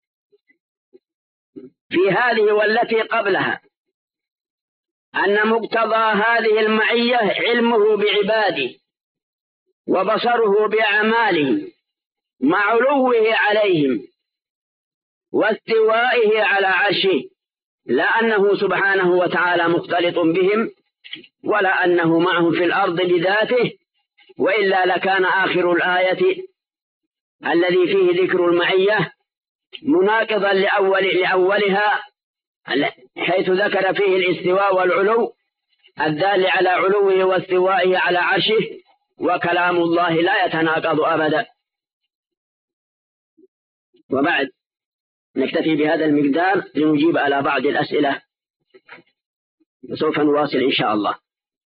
في هذه والتي قبلها أن مقتضى هذه المعية علمه بعباده، وبصره بأعماله مع علوه عليهم واستوائه على عرشه، لا أنه سبحانه وتعالى مختلط بهم ولا أنه معهم في الأرض بذاته، وإلا لكان آخر الآية الذي فيه ذكر المعية مناقضا لأول لأولها، حيث ذكر فيه الاستواء والعلو الدال على علوه واستوائه على عرشه، وكلام الله لا يتناقض أبدا. وبعد نكتفي بهذا المقدار لنجيب على بعض الأسئلة، وسوف نواصل إن شاء الله.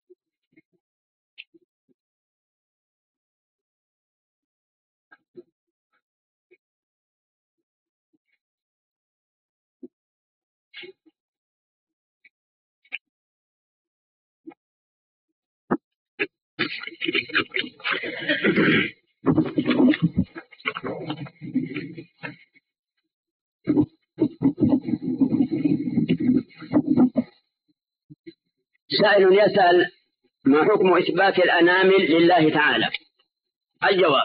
سائل يسأل: ما حكم إثبات الأنامل لله تعالى؟ الجواب: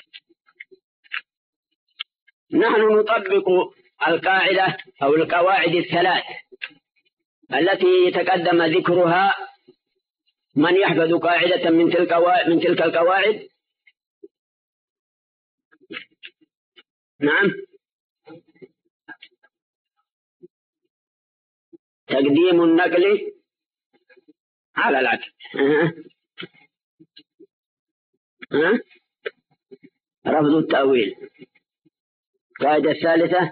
نحن نطبق القاعدة أو القواعد الثلاث التي تقدم ذكرها. من يحفظ قاعدة من تلك من تلك القواعد؟ نعم. تقديم النقل على العكس. أه. أه. رفض التأويل. القاعدة الثالثة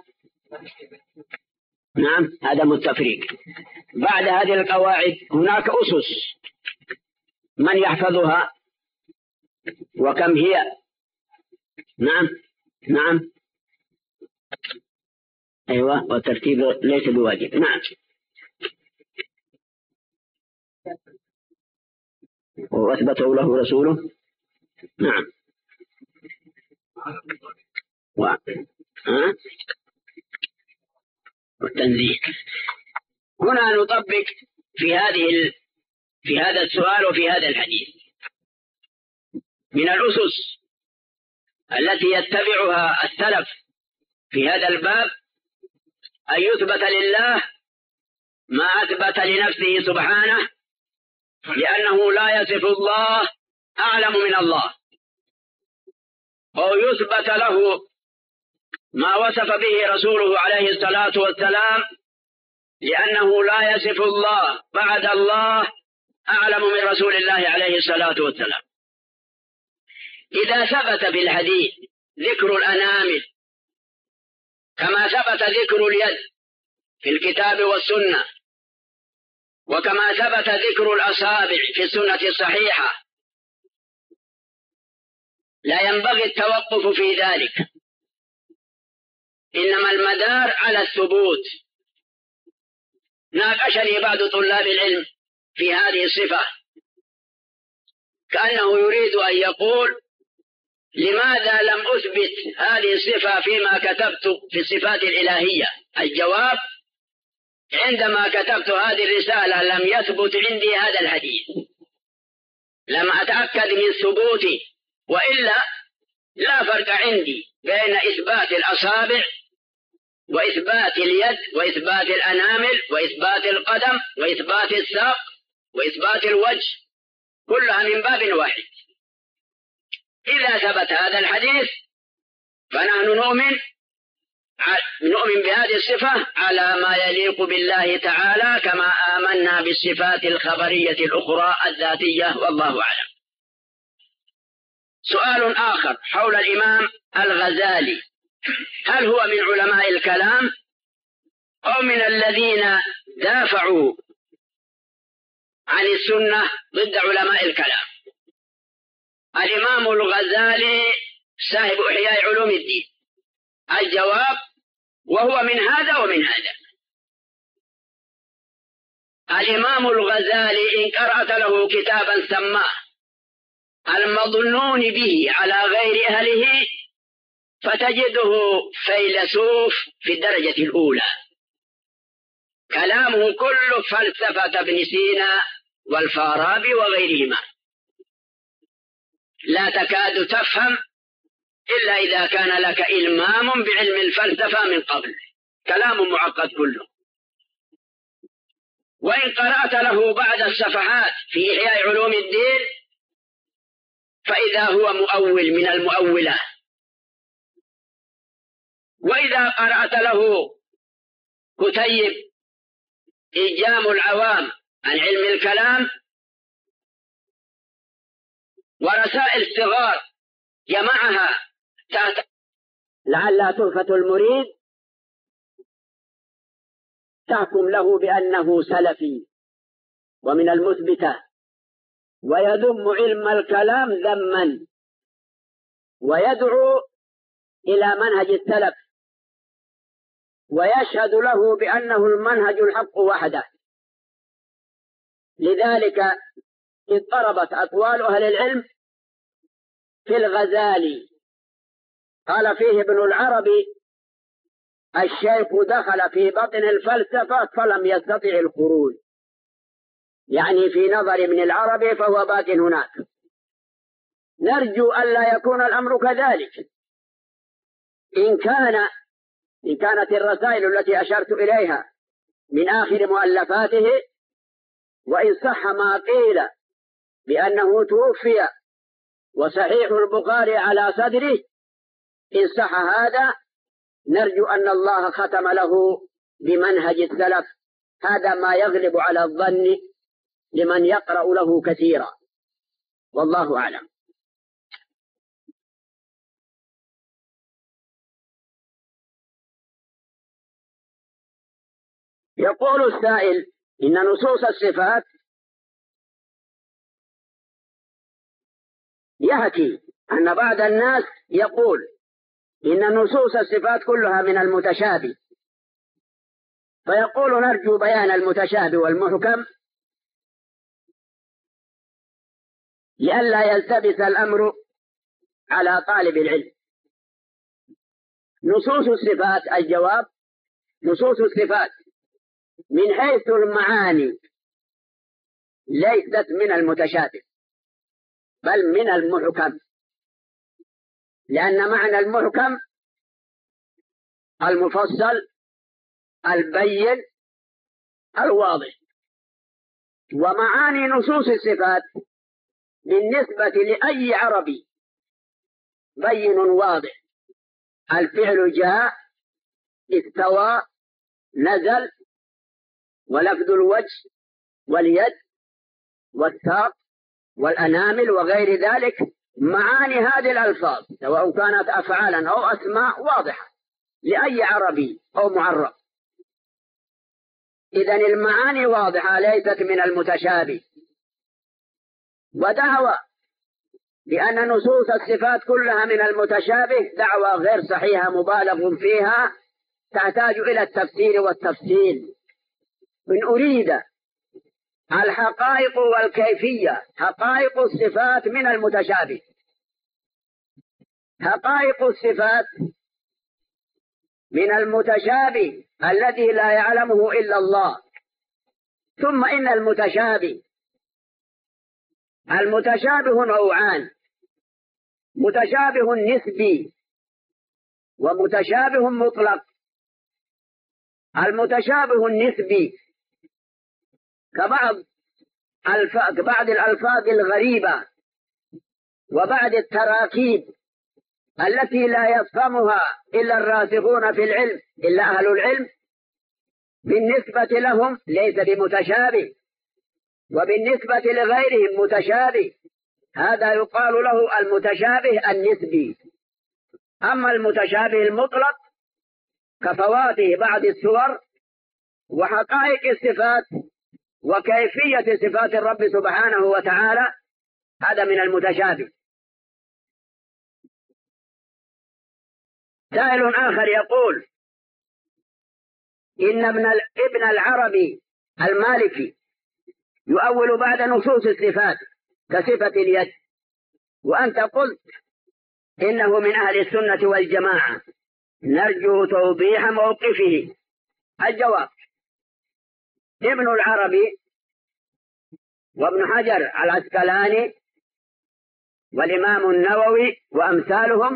نعم عدم التفريق. بعد هذه القواعد هناك أسس من يحفظها وكم هي؟ نعم نعم أيوة، والترتيب ليس بواجب. نعم. وأثبته له رسوله. نعم. و... أه؟ والتنزيه. هنا نطبق في هذه ال... في هذا السؤال وفي هذا الحديث من الأسس التي يتبعها السلف في هذا الباب أن يثبت لله ما أثبت لنفسه سبحانه، لأنه لا يصف الله أعلم من الله، أو يثبت له ما وصف به رسوله عليه الصلاة والسلام، لأنه لا يصف الله بعد الله أعلم من رسول الله عليه الصلاة والسلام. إذا ثبت بالحديث ذكر الأنامل كما ثبت ذكر اليد في الكتاب والسنة، وكما ثبت ذكر الأصابع في السنة الصحيحة، لا ينبغي التوقف في ذلك، إنما المدار على الثبوت. ناقشني بعض طلاب العلم في هذه الصفة، كأنه يريد أن يقول: لماذا لم أثبت هذه الصفة فيما كتبت في الصفات الإلهية؟ الجواب: عندما كتبت هذه الرسالة لم يثبت عندي هذا الحديث، لم أتأكد من ثبوته، وإلا لا فرق عندي بين إثبات الأصابع وإثبات اليد وإثبات الأنامل وإثبات القدم وإثبات الساق وإثبات الوجه، كلها من باب واحد. إذا ثبت هذا الحديث فنحن نؤمن نؤمن بهذه الصفة على ما يليق بالله تعالى، كما آمنا بالصفات الخبرية الأخرى الذاتية، والله أعلم. سؤال آخر حول الإمام الغزالي: هل هو من علماء الكلام أو من الذين دافعوا عن السنة ضد علماء الكلام؟ الإمام الغزالي صاحب إحياء علوم الدين. الجواب: وهو من هذا ومن هذا. الإمام الغزالي إن قرأت له كتابا سماه المظنون به على غير أهله فتجده فيلسوف في الدرجة الأولى، كلامه كله فلسفة ابن سينا والفارابي وغيرهما. لا تكاد تفهم إلا إذا كان لك إلمام بعلم الفلسفة من قبل. كلام معقد كله، وإن قرأت له بعض الصفحات في إحياء علوم الدين فإذا هو مؤول من المؤولة، وإذا قرأت له كتيب إيجام العوام عن علم الكلام ورسائل صغار جمعها تحت لعلها تحفة المريد تحكم له بأنه سلفي ومن المثبتة، ويذم علم الكلام ذما، ويدعو إلى منهج السلف، ويشهد له بأنه المنهج الحق وحده. لذلك اضطربت أقوال أهل العلم في الغزالي، قال فيه ابن العربي: الشيخ دخل في بطن الفلسفة فلم يستطع الخروج، يعني في نظر من العربي فهو باق هناك. نرجو ألا يكون الأمر كذلك. إن كان إن كانت الرسائل التي أشرت إليها من آخر مؤلفاته، وإن صح ما قيل بأنه توفي وصحيح البخاري على صدره، إن صح هذا نرجو أن الله ختم له بمنهج السلف. هذا ما يغلب على الظن لمن يقرأ له كثيرا، والله أعلم. يقول السائل: إن نصوص الصفات يحكي أن بعض الناس يقول إن نصوص الصفات كلها من المتشابه، فيقول: نرجو بيان المتشابه والمحكم لئلا يلتبس الأمر على طالب العلم. نصوص الصفات، الجواب: نصوص الصفات من حيث المعاني ليست من المتشابه بل من المحكم، لأن معنى المحكم المفصل البين الواضح، ومعاني نصوص الصفات بالنسبة لأي عربي بين واضح. الفعل جاء، استوى، نزل، ولفظ الوجه واليد والساق والأنامل وغير ذلك، معاني هذه الألفاظ سواء كانت أفعالا أو أسماء واضحة لأي عربي أو معرب. إذن المعاني واضحة ليست من المتشابه. ودعوى بأن نصوص الصفات كلها من المتشابه دعوى غير صحيحة مبالغ فيها، تحتاج إلى التفسير والتفصيل. إن أريد الحقائق والكيفية، حقائق الصفات من المتشابه. حقائق الصفات من المتشابه الذي لا يعلمه إلا الله. ثم إن المتشابه المتشابه نوعان: متشابه نسبي ومتشابه مطلق. المتشابه النسبي كبعض بعض الألفاظ الغريبة وبعض التراكيب التي لا يفهمها إلا الراسخون في العلم، إلا أهل العلم، بالنسبة لهم ليس بمتشابه، وبالنسبة لغيرهم متشابه. هذا يقال له المتشابه النسبي. أما المتشابه المطلق كفواته بعض السور وحقائق الصفات وكيفية صفات الرب سبحانه وتعالى، هذا من المتشابه. سائل آخر يقول: إن ابن العربي المالكي يؤول بعد نصوص الصفات كصفة اليد، وأنت قلت إنه من أهل السنة والجماعة، نرجو توضيح موقفه. الجواب: ابن العربي وابن حجر العسقلاني والإمام النووي وأمثالهم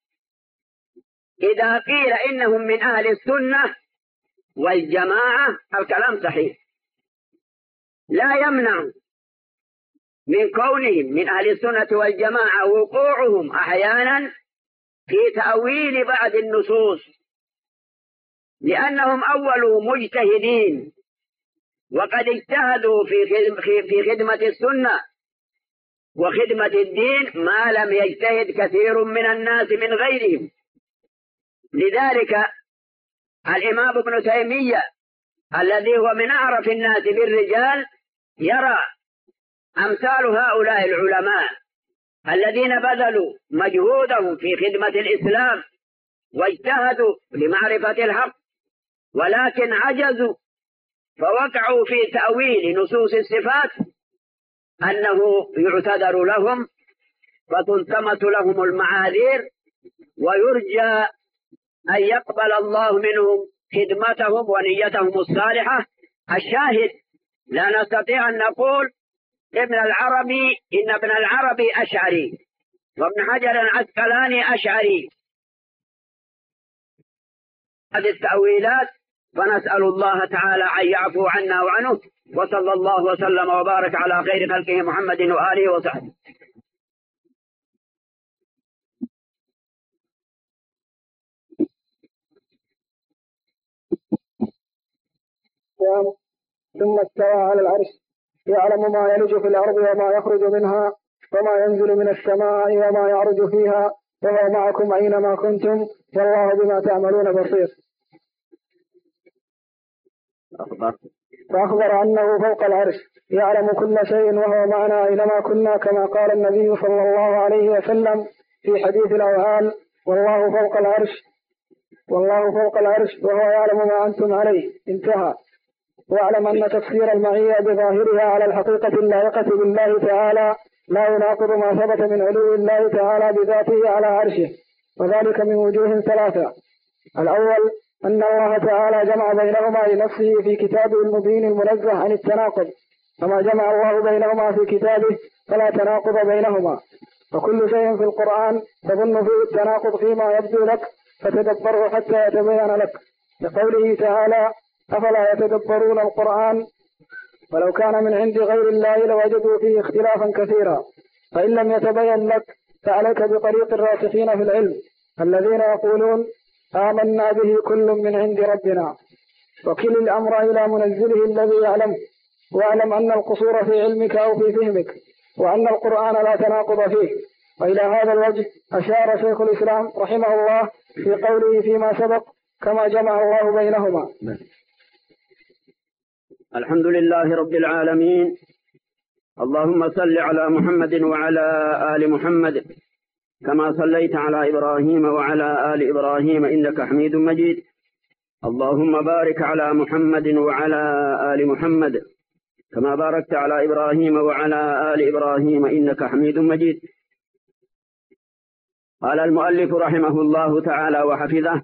إذا قيل إنهم من أهل السنة والجماعة الكلام صحيح، لا يمنع من كونهم من أهل السنة والجماعة وقوعهم أحيانا في تأويل بعض النصوص، لأنهم أول مجتهدين وقد اجتهدوا في خدمة السنة وخدمة الدين ما لم يجتهد كثير من الناس من غيرهم. لذلك الإمام ابن تيمية الذي هو من أعرف الناس بالرجال يرى أمثال هؤلاء العلماء الذين بذلوا مجهودهم في خدمة الإسلام واجتهدوا لمعرفة الحق ولكن عجزوا فوقعوا في تأويل نصوص الصفات أنه يعتذر لهم فتلتمس لهم المعاذير ويرجى أن يقبل الله منهم خدمتهم ونيتهم الصالحة. الشاهد لا نستطيع أن نقول ابن العربي إن ابن العربي أشعري وابن حجر العسقلاني أشعري، هذه التأويلات، فنسأل الله تعالى أن يعفو عنا وعنه، وصلى الله وسلم وبارك على خير خلقه محمد وآله وصحبه. ثم استوى على العرش يعلم ما يلج في الأرض وما يخرج منها وما ينزل من السماء وما يعرج فيها وهو معكم أينما كنتم والله بما تعملون بصير. فأخبر أنه فوق العرش يعلم كل شيء وهو معنا أينما كنا، كما قال النبي صلى الله عليه وسلم في حديث الأوهام: والله فوق العرش والله فوق العرش وهو يعلم ما أنتم عليه. انتهى. واعلم أن تفسير المعية بظاهرها على الحقيقة اللائقة بالله تعالى لا يناقض ما ثبت من علو الله تعالى بذاته على عرشه، وذلك من وجوه ثلاثة. الأول أن الله تعالى جمع بينهما لنفسه في كتابه المبين المنزه عن التناقض، كما جمع الله بينهما في كتابه فلا تناقض بينهما. وكل شيء في القرآن تظن فيه التناقض فيما يبدو لك فتدبره حتى يتبين لك، لقوله تعالى: أفلا يتدبرون القرآن ولو كان من عند غير الله لوجدوا فيه اختلافا كثيرا. فإن لم يتبين لك فعليك بطريق الراسخين في العلم الذين يقولون آمنا به كل من عند ربنا، وكل الأمر إلى منزله الذي يعلم، واعلم أن القصور في علمك أو في فهمك، وأن القرآن لا تناقض فيه. وإلى هذا الوجه أشار شيخ الإسلام رحمه الله في قوله فيما سبق: كما جمع الله بينهما. الحمد لله رب العالمين، اللهم صل على محمد وعلى آل محمد كما صليت على إبراهيم وعلى آل إبراهيم إنك حميد مجيد. اللهم بارك على محمد وعلى آل محمد كما باركت على إبراهيم وعلى آل إبراهيم إنك حميد مجيد. قال المؤلف رحمه الله تعالى وحفظه: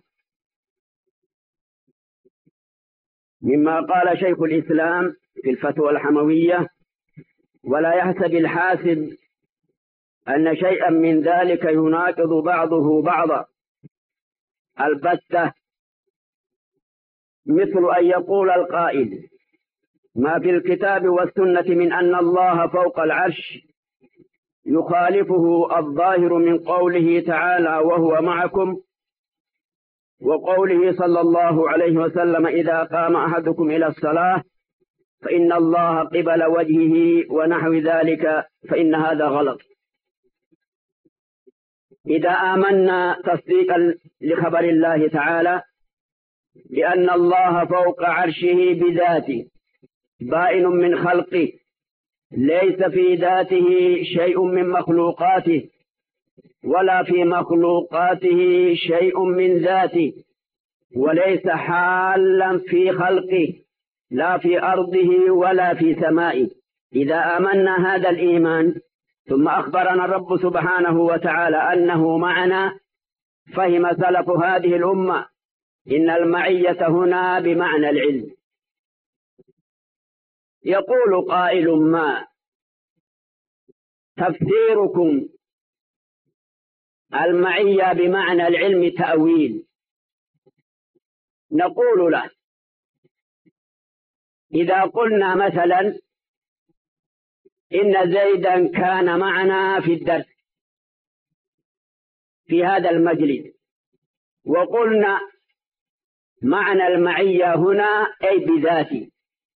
مما قال شيخ الإسلام في الفتوى الحموية: ولا يحسب الحاسب أن شيئا من ذلك يناقض بعضه بعضا البتة، مثل أن يقول القائل: ما في الكتاب والسنة من أن الله فوق العرش يخالفه الظاهر من قوله تعالى: وهو معكم، وقوله صلى الله عليه وسلم: إذا قام أحدكم إلى الصلاة فإن الله قبل وجهه، ونحو ذلك، فإن هذا غلط. إذا آمنا تصديقا لخبر الله تعالى لأن الله فوق عرشه بذاته بائن من خلقه، ليس في ذاته شيء من مخلوقاته ولا في مخلوقاته شيء من ذاته، وليس حالا في خلقه لا في أرضه ولا في سمائه. إذا آمنا هذا الإيمان ثم أخبرنا الرب سبحانه وتعالى أنه معنا، فهم سلف هذه الأمة إن المعية هنا بمعنى العلم. يقول قائل: ما تفسيركم المعية بمعنى العلم تأويل. نقول له إذا قلنا مثلا إن زيدا كان معنا في الدرس في هذا المجلس، وقلنا معنى المعية هنا أي بذاتي،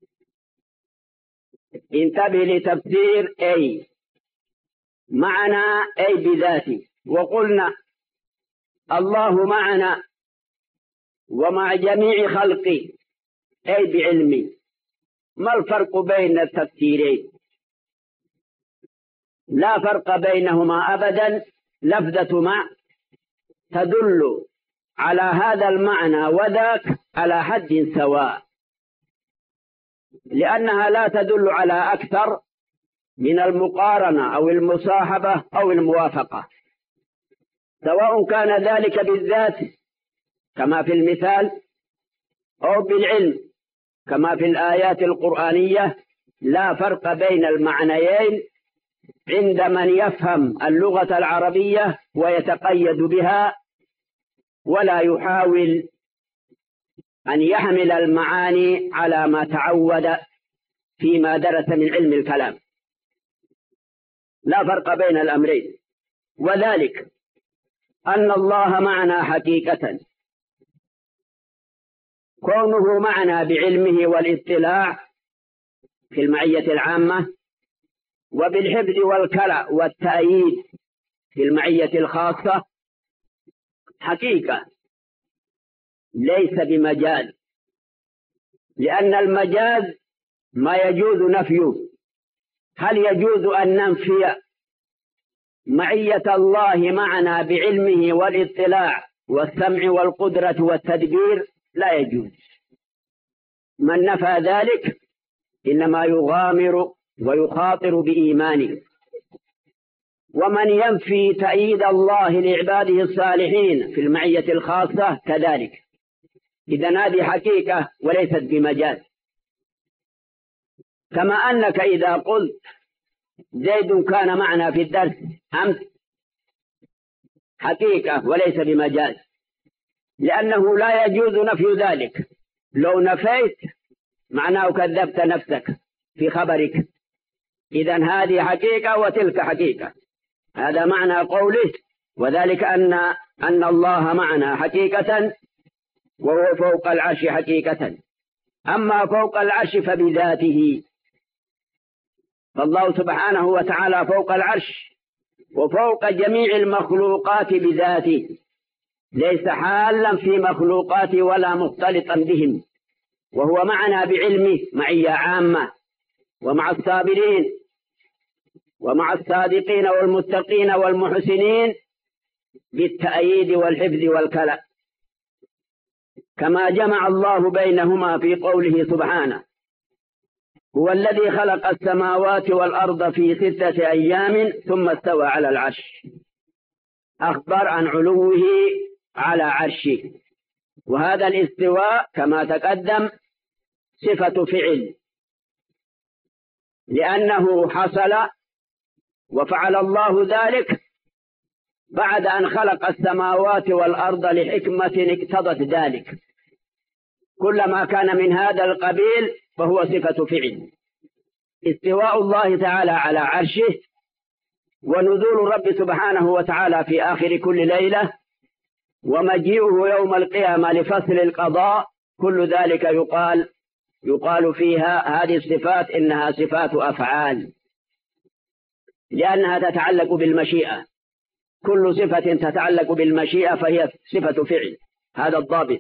انتبه لتفسير أي معنى أي بذاتي، وقلنا الله معنا ومع جميع خلقه أي بعلمي. ما الفرق بين التفسيرين؟ لا فرق بينهما أبدا. لفظة مع تدل على هذا المعنى وذاك على حد سواء، لأنها لا تدل على أكثر من المقارنة أو المصاحبة أو الموافقة، سواء كان ذلك بالذات كما في المثال أو بالعلم كما في الآيات القرآنية. لا فرق بين المعنيين عند من يفهم اللغة العربية ويتقيد بها، ولا يحاول أن يحمل المعاني على ما تعود فيما درس من علم الكلام. لا فرق بين الأمرين، وذلك أن الله معنا حقيقة، كونه معنا بعلمه والاطلاع في المعية العامة، وبالحفظ والكلأ والتأييد في المعية الخاصة، حقيقة ليس بمجاز، لأن المجاز ما يجوز نفيه. هل يجوز أن ننفي معية الله معنا بعلمه والاطلاع والسمع والقدرة والتدبير؟ لا يجوز. من نفى ذلك إنما يغامر ويخاطر بإيمانه. ومن ينفي تأييد الله لعباده الصالحين في المعية الخاصة كذلك. إذن هذه حقيقة وليست بمجاز. كما أنك إذا قلت زيد كان معنا في الدرس أمس، حقيقة وليس بمجاز، لأنه لا يجوز نفي ذلك. لو نفيت معناه كذبت نفسك في خبرك. إذن هذه حقيقة وتلك حقيقة. هذا معنى قوله وذلك أن أن الله معنا حقيقة وهو فوق العرش حقيقة. أما فوق العرش فبذاته، فالله سبحانه وتعالى فوق العرش وفوق جميع المخلوقات بذاته، ليس حالا في مخلوقاته ولا مختلطا بهم، وهو معنا بعلمه معية عامة، ومع الصابرين ومع الصادقين والمتقين والمحسنين بالتأييد والحفظ والكلأ، كما جمع الله بينهما في قوله سبحانه هو الذي خلق السماوات والأرض في ستة أيام ثم استوى على العرش. أخبر عن علوه على عرشه، وهذا الاستواء كما تقدم صفة فعل، لأنه حصل وفعل الله ذلك بعد أن خلق السماوات والأرض لحكمة اقتضت ذلك. كل ما كان من هذا القبيل فهو صفة فعل. استواء الله تعالى على عرشه، ونزول الرب سبحانه وتعالى في آخر كل ليلة، ومجيئه يوم القيامة لفصل القضاء، كل ذلك يقال يقال فيها هذه الصفات إنها صفات أفعال، لأنها تتعلق بالمشيئة. كل صفة تتعلق بالمشيئة فهي صفة فعل. هذا الضابط.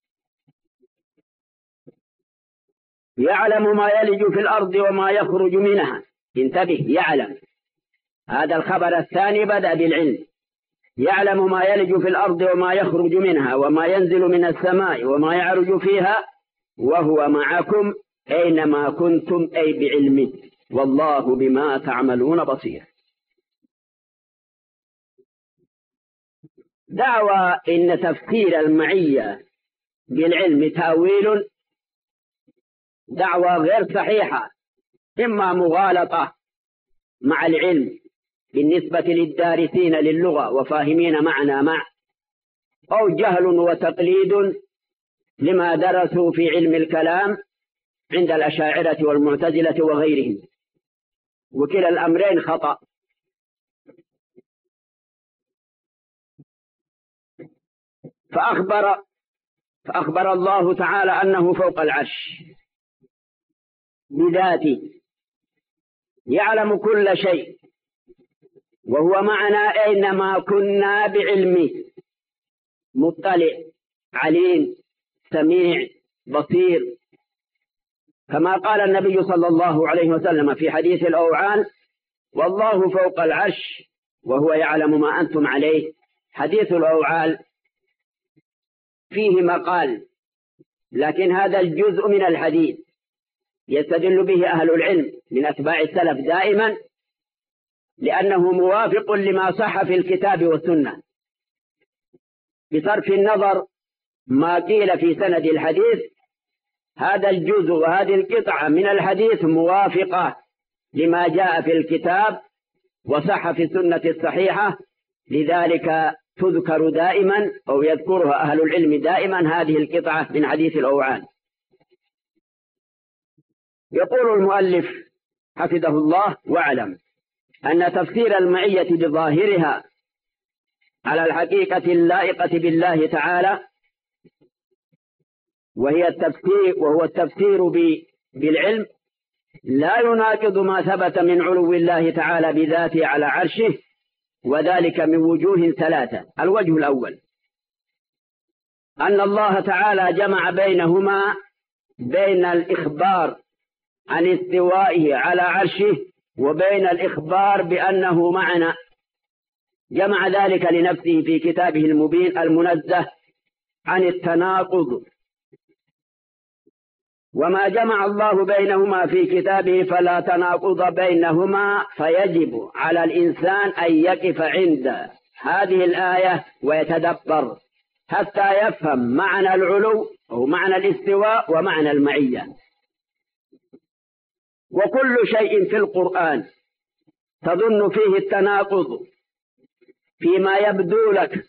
يعلم ما يلج في الأرض وما يخرج منها. انتبه، يعلم. هذا الخبر الثاني بدأ بالعلم. يعلم ما يلج في الأرض وما يخرج منها وما ينزل من السماء وما يعرج فيها وهو معكم أينما كنتم أي بعلمه والله بما تعملون بصير. دعوى إن تفسير المعية بالعلم تأويل دعوى غير صحيحة، إما مغالطة مع العلم بالنسبة للدارسين للغة وفاهمين معنى مع، أو جهل وتقليد لما درسوا في علم الكلام عند الأشاعرة والمعتزلة وغيرهم، وكلا الأمرين خطأ. فأخبر, فأخبر الله تعالى أنه فوق العرش بذاته يعلم كل شيء، وهو معنا أينما كنا بعلمه، مطلع عليم سميع بصير، كما قال النبي صلى الله عليه وسلم في حديث الأوعال: والله فوق العرش وهو يعلم ما أنتم عليه. حديث الأوعال فيه مقال، لكن هذا الجزء من الحديث يستدل به أهل العلم من أتباع السلف دائما، لأنه موافق لما صح في الكتاب والسنة، بصرف النظر ما قيل في سند الحديث. هذا الجزء وهذه القطعة من الحديث موافقة لما جاء في الكتاب وصح في السنة الصحيحة، لذلك تذكر دائما أو يذكرها أهل العلم دائما هذه القطعة من حديث الأوعال. يقول المؤلف حفظه الله: واعلم أن تفسير المعية بظاهرها على الحقيقة اللائقة بالله تعالى، وهي التفسير وهو التفسير بالعلم، لا يناقض ما ثبت من علو الله تعالى بذاته على عرشه، وذلك من وجوه ثلاثة. الوجه الأول أن الله تعالى جمع بينهما بين الإخبار عن استوائه على عرشه وبين الإخبار بأنه معنا، جمع ذلك لنفسه في كتابه المبين المنزه عن التناقض. وما جمع الله بينهما في كتابه فلا تناقض بينهما، فيجب على الإنسان أن يقف عند هذه الآية ويتدبر حتى يفهم معنى العلو أو معنى الاستواء ومعنى المعية. وكل شيء في القرآن تظن فيه التناقض فيما يبدو لك،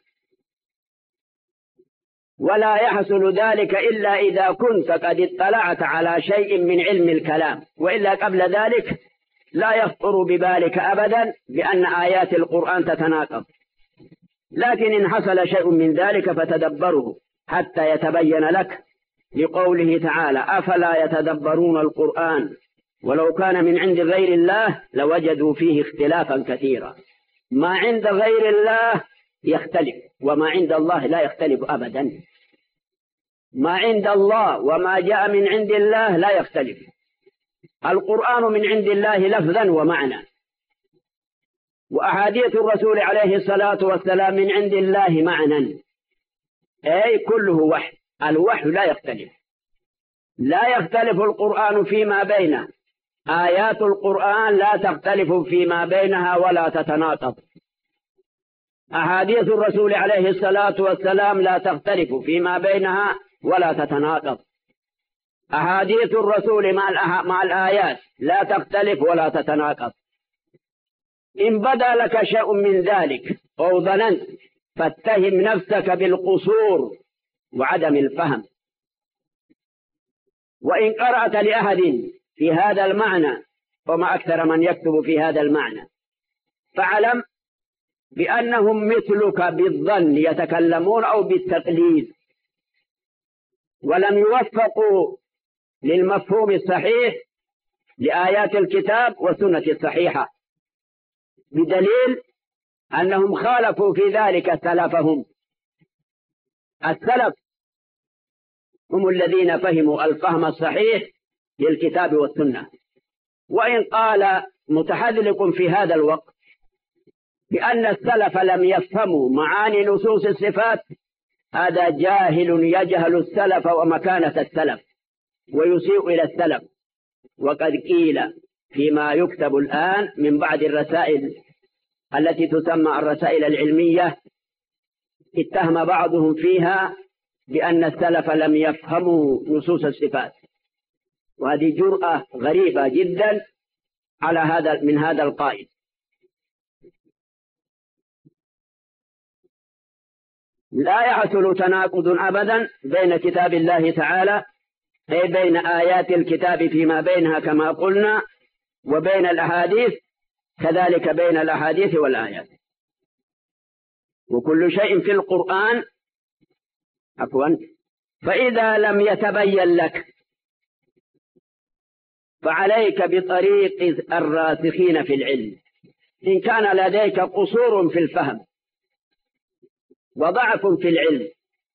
ولا يحصل ذلك إلا إذا كنت قد اطلعت على شيء من علم الكلام، وإلا قبل ذلك لا يخطر ببالك أبدا بأن آيات القرآن تتناقض. لكن إن حصل شيء من ذلك فتدبره حتى يتبين لك، لقوله تعالى: أفلا يتدبرون القرآن ولو كان من عند غير الله لوجدوا فيه اختلافا كثيرا. ما عند غير الله يختلف، وما عند الله لا يختلف أبدا. ما عند الله وما جاء من عند الله لا يختلف. القرآن من عند الله لفظا ومعنى، وأحاديث الرسول عليه الصلاة والسلام من عند الله معنى، أي كله وحي. الوحي لا يختلف، لا يختلف القرآن فيما بينه، آيات القرآن لا تختلف فيما بينها ولا تتناقض. أحاديث الرسول عليه الصلاة والسلام لا تختلف فيما بينها ولا تتناقض. أحاديث الرسول مع الآيات لا تختلف ولا تتناقض. إن بدا لك شيء من ذلك أو ظننت فاتهم نفسك بالقصور وعدم الفهم. وإن قرأت لأحد في هذا المعنى، وما أكثر من يكتب في هذا المعنى، فاعلم بأنهم مثلك بالظن يتكلمون أو بالتقليد، ولم يوفقوا للمفهوم الصحيح لآيات الكتاب والسنة الصحيحة، بدليل أنهم خالفوا في ذلك سلفهم. السلف هم الذين فهموا الفهم الصحيح للكتاب والسنة. وإن قال متحذلق في هذا الوقت بأن السلف لم يفهموا معاني نصوص الصفات، هذا جاهل يجهل السلف ومكانة السلف ويسيء إلى السلف. وقد قيل فيما يكتب الآن من بعض الرسائل التي تسمى الرسائل العلمية، اتهم بعضهم فيها بأن السلف لم يفهموا نصوص الصفات، وهذه جرأة غريبة جدا على هذا من هذا القائل. لا يحصل تناقض أبدا بين كتاب الله تعالى أي بين آيات الكتاب فيما بينها كما قلنا وبين الأحاديث، كذلك بين الأحاديث والآيات. وكل شيء في القرآن عفوا فإذا لم يتبين لك فعليك بطريق الراسخين في العلم. إن كان لديك قصور في الفهم وضعف في العلم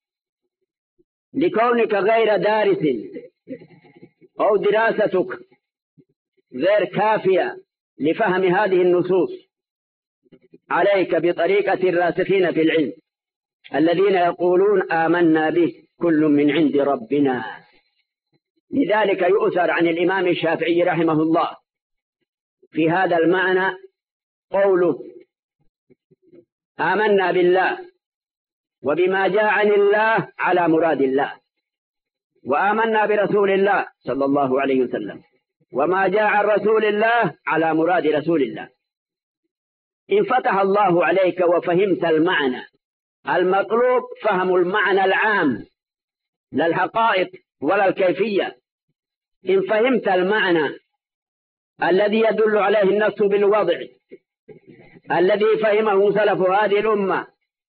لكونك غير دارس أو دراستك غير كافية لفهم هذه النصوص، عليك بطريقة الراسخين في العلم الذين يقولون آمنا به كل من عند ربنا. لذلك يؤثر عن الإمام الشافعي رحمه الله في هذا المعنى قوله آمنا بالله وبما جاء عن الله على مراد الله، وآمنا برسول الله صلى الله عليه وسلم وما جاء عن رسول الله على مراد رسول الله. إن فتح الله عليك وفهمت المعنى المطلوب فهم المعنى العام لا الحقائق ولا الكيفية، إن فهمت المعنى الذي يدل عليه النص بالوضع الذي فهمه سلف هذه الأمة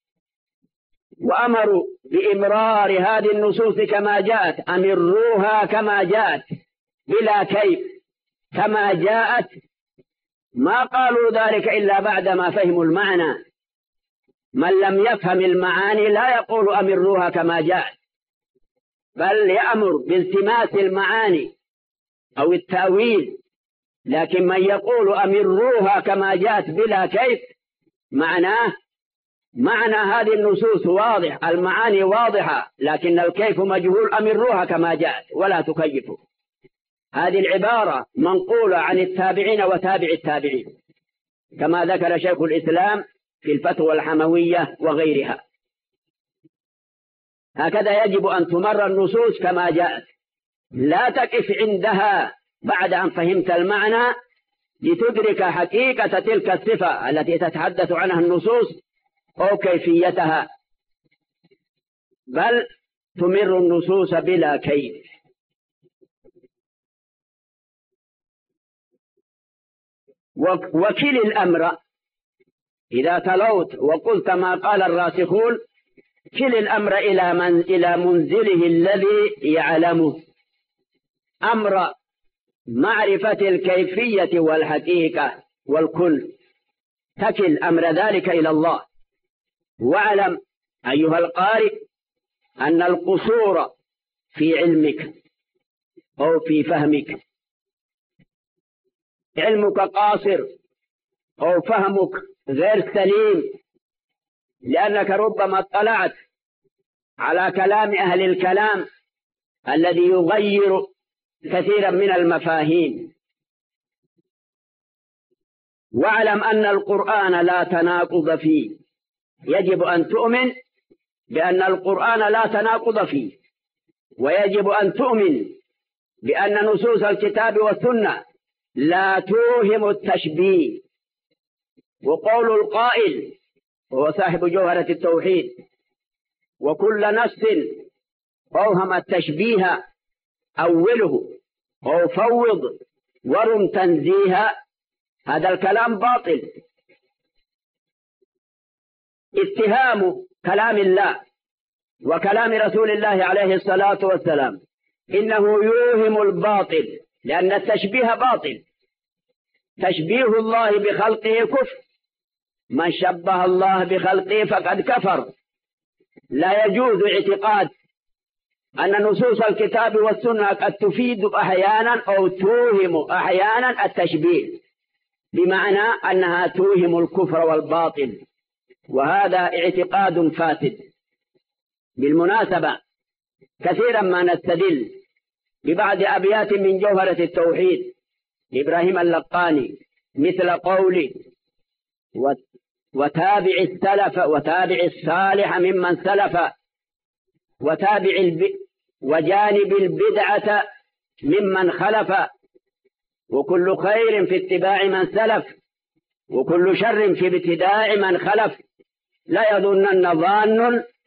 وأمروا بإمرار هذه النصوص كما جاءت، أمروها كما جاءت بلا كيف كما جاءت، ما قالوا ذلك إلا بعدما فهموا المعنى. من لم يفهم المعاني لا يقول أمروها كما جاءت، بل يأمر بالتماس المعاني أو التأويل. لكن من يقول أمروها كما جاءت بلا كيف معناه معنى هذه النصوص واضح، المعاني واضحة لكن الكيف مجهول، أمروها كما جاءت ولا تكيفوا. هذه العبارة منقولة عن التابعين وتابع التابعين كما ذكر شيخ الإسلام في الفتوى الحموية وغيرها. هكذا يجب أن تمر النصوص كما جاءت، لا تقف عندها بعد أن فهمت المعنى لتدرك حقيقة تلك الصفة التي تتحدث عنها النصوص أو كيفيتها، بل تمر النصوص بلا كيف. وكل الأمر إذا تلوت وقلت ما قال الراسخون كل الأمر إلى من إلى منزله الذي يعلمه، أمر معرفة الكيفية والحقيقة والكل، تكل أمر ذلك إلى الله. واعلم أيها القارئ أن القصور في علمك أو في فهمك، علمك قاصر أو فهمك غير سليم، لأنك ربما اطلعت على كلام أهل الكلام الذي يغير كثيرا من المفاهيم. واعلم أن القرآن لا تناقض فيه، يجب أن تؤمن بأن القرآن لا تناقض فيه، ويجب أن تؤمن بأن نصوص الكتاب والسنة لا توهم التشبيه. وقول القائل هو صاحب جوهرة التوحيد وكل نص أوهم التشبيه أوله أو فوض ورم تنزيها، هذا الكلام باطل. اتهام كلام الله وكلام رسول الله عليه الصلاة والسلام إنه يوهم الباطل، لأن التشبيه باطل. تشبيه الله بخلقه كفر، من شبه الله بخلقه فقد كفر. لا يجوز اعتقاد أن نصوص الكتاب والسنة قد تفيد أحيانا أو توهم أحيانا التشبيه، بمعنى أنها توهم الكفر والباطل، وهذا اعتقاد فاسد. بالمناسبة كثيرا ما نستدل ببعض أبيات من جوهرة التوحيد لإبراهيم اللقاني مثل قولي وتابع السلف وتابع الصالح ممن سلف وتابع الب... وجانب البدعة ممن خلف، وكل خير في اتباع من سلف وكل شر في ابتداع من خلف. لا يظنن ظان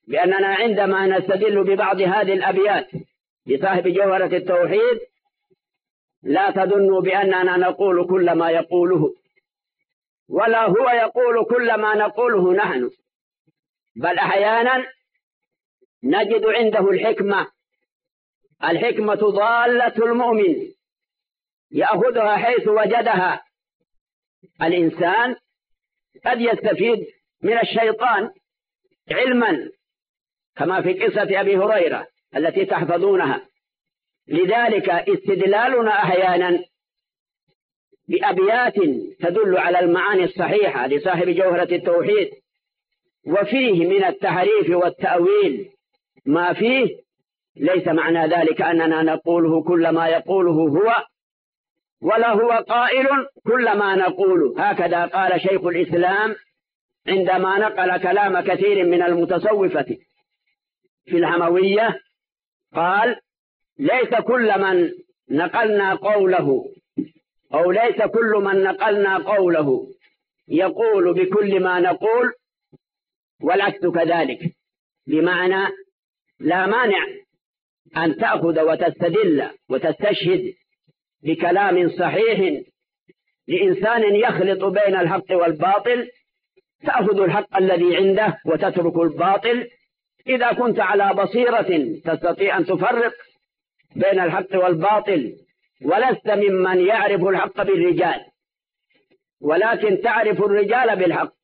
بأننا عندما نستدل ببعض هذه الأبيات لصاحب جوهرة التوحيد لا تظنوا بأننا نقول كل ما يقوله، ولا هو يقول كل ما نقوله نحن، بل أحيانا نجد عنده الحكمة. الحكمة ضالة المؤمن يأخذها حيث وجدها. الإنسان قد يستفيد من الشيطان علما، كما في قصة أبي هريرة التي تحفظونها. لذلك استدلالنا أحيانا بأبيات تدل على المعاني الصحيحة لصاحب جوهرة التوحيد وفيه من التحريف والتأويل ما فيه، ليس معنى ذلك أننا نقوله كل ما يقوله هو، ولا هو قائل كل ما نقوله. هكذا قال شيخ الإسلام عندما نقل كلام كثير من المتصوفة في الحموية، قال: ليس كل من نقلنا قوله أو ليس كل من نقلنا قوله يقول بكل ما نقول، والعكس كذلك. بمعنى لا مانع أن تأخذ وتستدل وتستشهد بكلام صحيح لإنسان يخلط بين الحق والباطل، تأخذ الحق الذي عنده وتترك الباطل إذا كنت على بصيرة تستطيع أن تفرق بين الحق والباطل، ولست ممن يعرف الحق بالرجال، ولكن تعرف الرجال بالحق.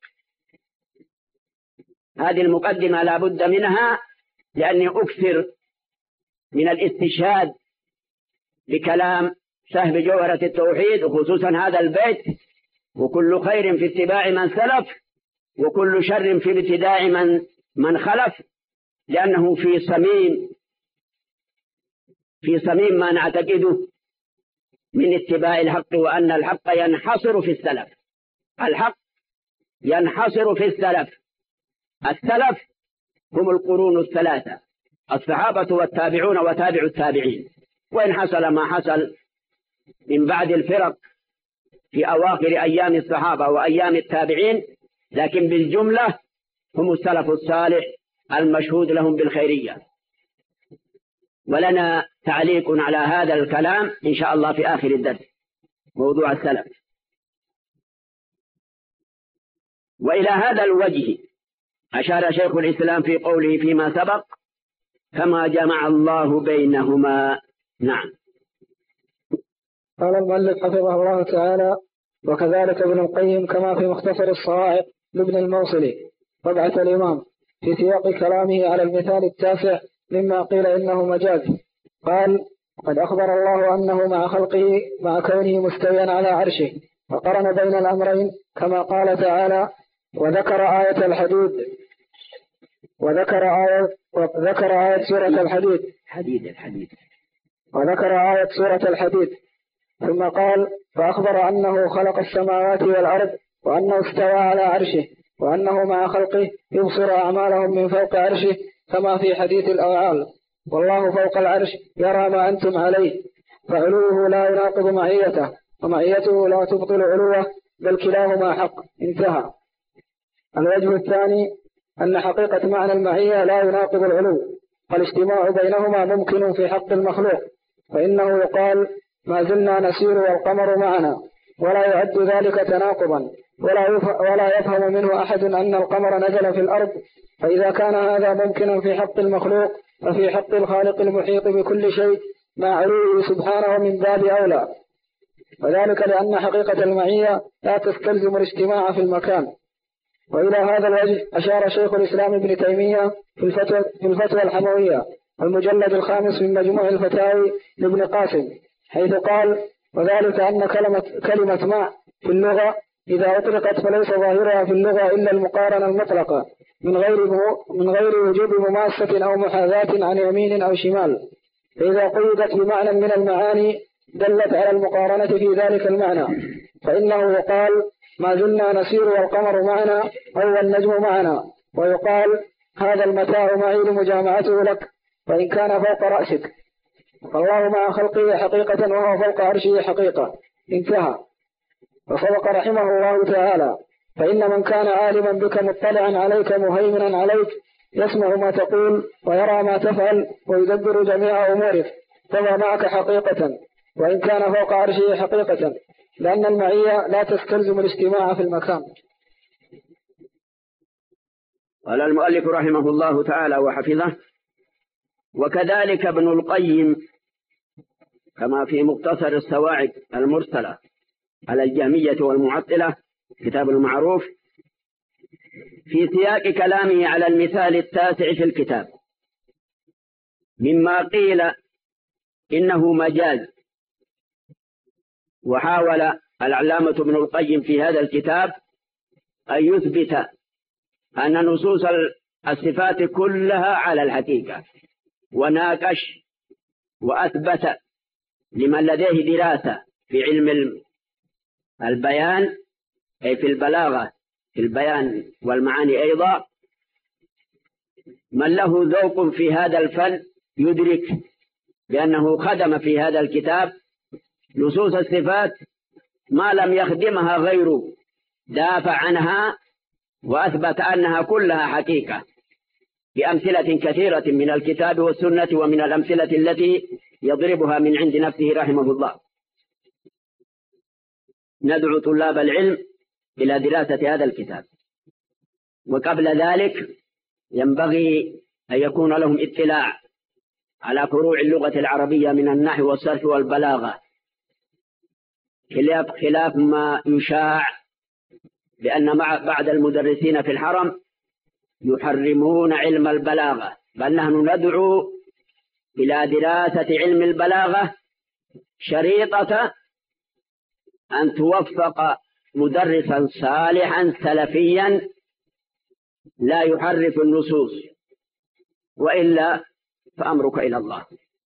هذه المقدمة لا بد منها، لأني أكثر من الاستشهاد بكلام صاحب جوهرة التوحيد، وخصوصا هذا البيت: وكل خير في اتباع من سلف، وكل شر في ابتداع من من خلف، لأنه في صميم في صميم ما نعتقده من اتباع الحق، وأن الحق ينحصر في السلف. الحق ينحصر في السلف. السلف هم القرون الثلاثة: الصحابة والتابعون وتابع التابعين، وإن حصل ما حصل من بعد الفرق في أواخر أيام الصحابة وأيام التابعين، لكن بالجملة هم السلف الصالح المشهود لهم بالخيرية. ولنا تعليق على هذا الكلام إن شاء الله في آخر الدرس، موضوع السلف. وإلى هذا الوجه أشار شيخ الإسلام في قوله فيما سبق: كما جمع الله بينهما. نعم. قال المؤلف حفظه الله تعالى: وكذلك ابن القيم كما في مختصر الصواعق لابن الموصلي طبعة الإمام في سياق كلامه على المثال التاسع مما قيل إنه مجاز، قال: قد أخبر الله أنه مع خلقه مع كونه مستويا على عرشه، وقرن بين الأمرين كما قال تعالى: وذكر آية الحديد وذكر آية وذكر آية سورة الحديد حديد الحديد وذكر آية سورة الحديد ثم قال: فأخبر أنه خلق السماوات والأرض، وأنه استوى على عرشه، وأنه مع خلقه يبصر أعمالهم من فوق عرشه كما في حديث الأوعال: والله فوق العرش يرى ما أنتم عليه، فعلوه لا يناقض معيته، ومعيته لا تبطل علوه، بل كلاهما حق. انتهى. الوجه الثاني أن حقيقة معنى المعية لا يناقض العلو، فالاجتماع بينهما ممكن في حق المخلوق، فإنه يقال: ما زلنا نسير والقمر معنا، ولا يعد ذلك تناقضا، ولا يفهم منه أحد أن القمر نزل في الأرض. فإذا كان هذا ممكنا في حق المخلوق، ففي حق الخالق المحيط بكل شيء مع علوه سبحانه من باب أولى، وذلك لأن حقيقة المعية لا تستلزم الاجتماع في المكان. وإلى هذا الوجه أشار شيخ الإسلام ابن تيمية في الفتوى, في الفتوى الحموية المجلد الخامس من مجموع الفتاوي لابن قاسم، حيث قال: وذلك أن كلمة, كلمة مع في اللغة إذا أطلقت فليس ظاهرها في اللغة إلا المقارنة المطلقة من غير من غير وجوب مماسة أو محاذاة عن يمين أو شمال، فإذا قيدت بمعنى من المعاني دلت على المقارنة في ذلك المعنى، فإنه يقال: ما زلنا نسير والقمر معنا، أو النجم معنا، ويقال: هذا المتاع معي لمجامعته لك، وإن كان فوق رأسك، فالله مع خلقه حقيقة وهو فوق عرشه حقيقة. انتهى. وصدق رحمه الله تعالى: فإن من كان عالما بك مطلعا عليك مهيمنا عليك يسمع ما تقول ويرى ما تفعل ويدبر جميع أمورك، فهو معك حقيقة وإن كان فوق عرشه حقيقة، لأن المعية لا تستلزم الاجتماع في المكان. قال المؤلف رحمه الله تعالى وحفظه: وكذلك ابن القيم كما في مختصر الصواعق المرسلة على الجهمية والمعطلة كتاب المعروف في سياق كلامه على المثال التاسع في الكتاب مما قيل إنه مجاز. وحاول العلامة ابن القيم في هذا الكتاب أن يثبت أن نصوص الصفات كلها على الحقيقة، وناقش وأثبت لمن لديه دراسة في علم البيان أي في البلاغة في البيان والمعاني أيضا، من له ذوق في هذا الفن يدرك بأنه خدم في هذا الكتاب نصوص الصفات ما لم يخدمها غيره، دافع عنها وأثبت أنها كلها حقيقة بأمثلة كثيرة من الكتاب والسنة ومن الأمثلة التي يضربها من عند نفسه رحمه الله. ندعو طلاب العلم إلى دراسة هذا الكتاب، وقبل ذلك ينبغي أن يكون لهم اطلاع على فروع اللغة العربية من النحو والصرف والبلاغة، خلاف, خلاف ما يشاع بأن بعض المدرسين في الحرم يحرمون علم البلاغة، بل نحن ندعو إلى دراسة علم البلاغة شريطة أن توفق مدرسا صالحا سلفيا لا يحرف النصوص، وإلا فأمرك إلى الله.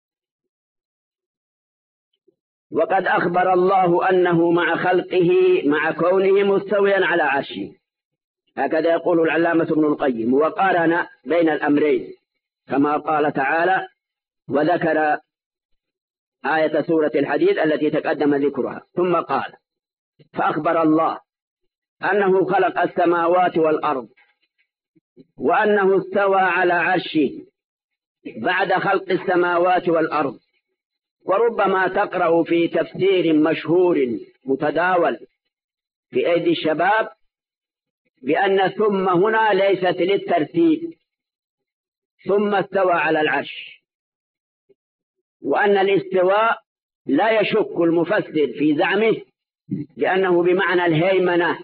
وقد أخبر الله أنه مع خلقه مع كونه مستويا على عرشه، هكذا يقول العلامة ابن القيم، وقارن بين الأمرين كما قال تعالى وذكر آية سورة الحديد التي تقدم ذكرها، ثم قال: فأخبر الله أنه خلق السماوات والأرض وأنه استوى على عرشه بعد خلق السماوات والأرض. وربما تقرأ في تفسير مشهور متداول في أيدي الشباب بأن ثم هنا ليست للترتيب، ثم استوى على العرش، وأن الاستواء لا يشك المفسر في زعمه لأنه بمعنى الهيمنة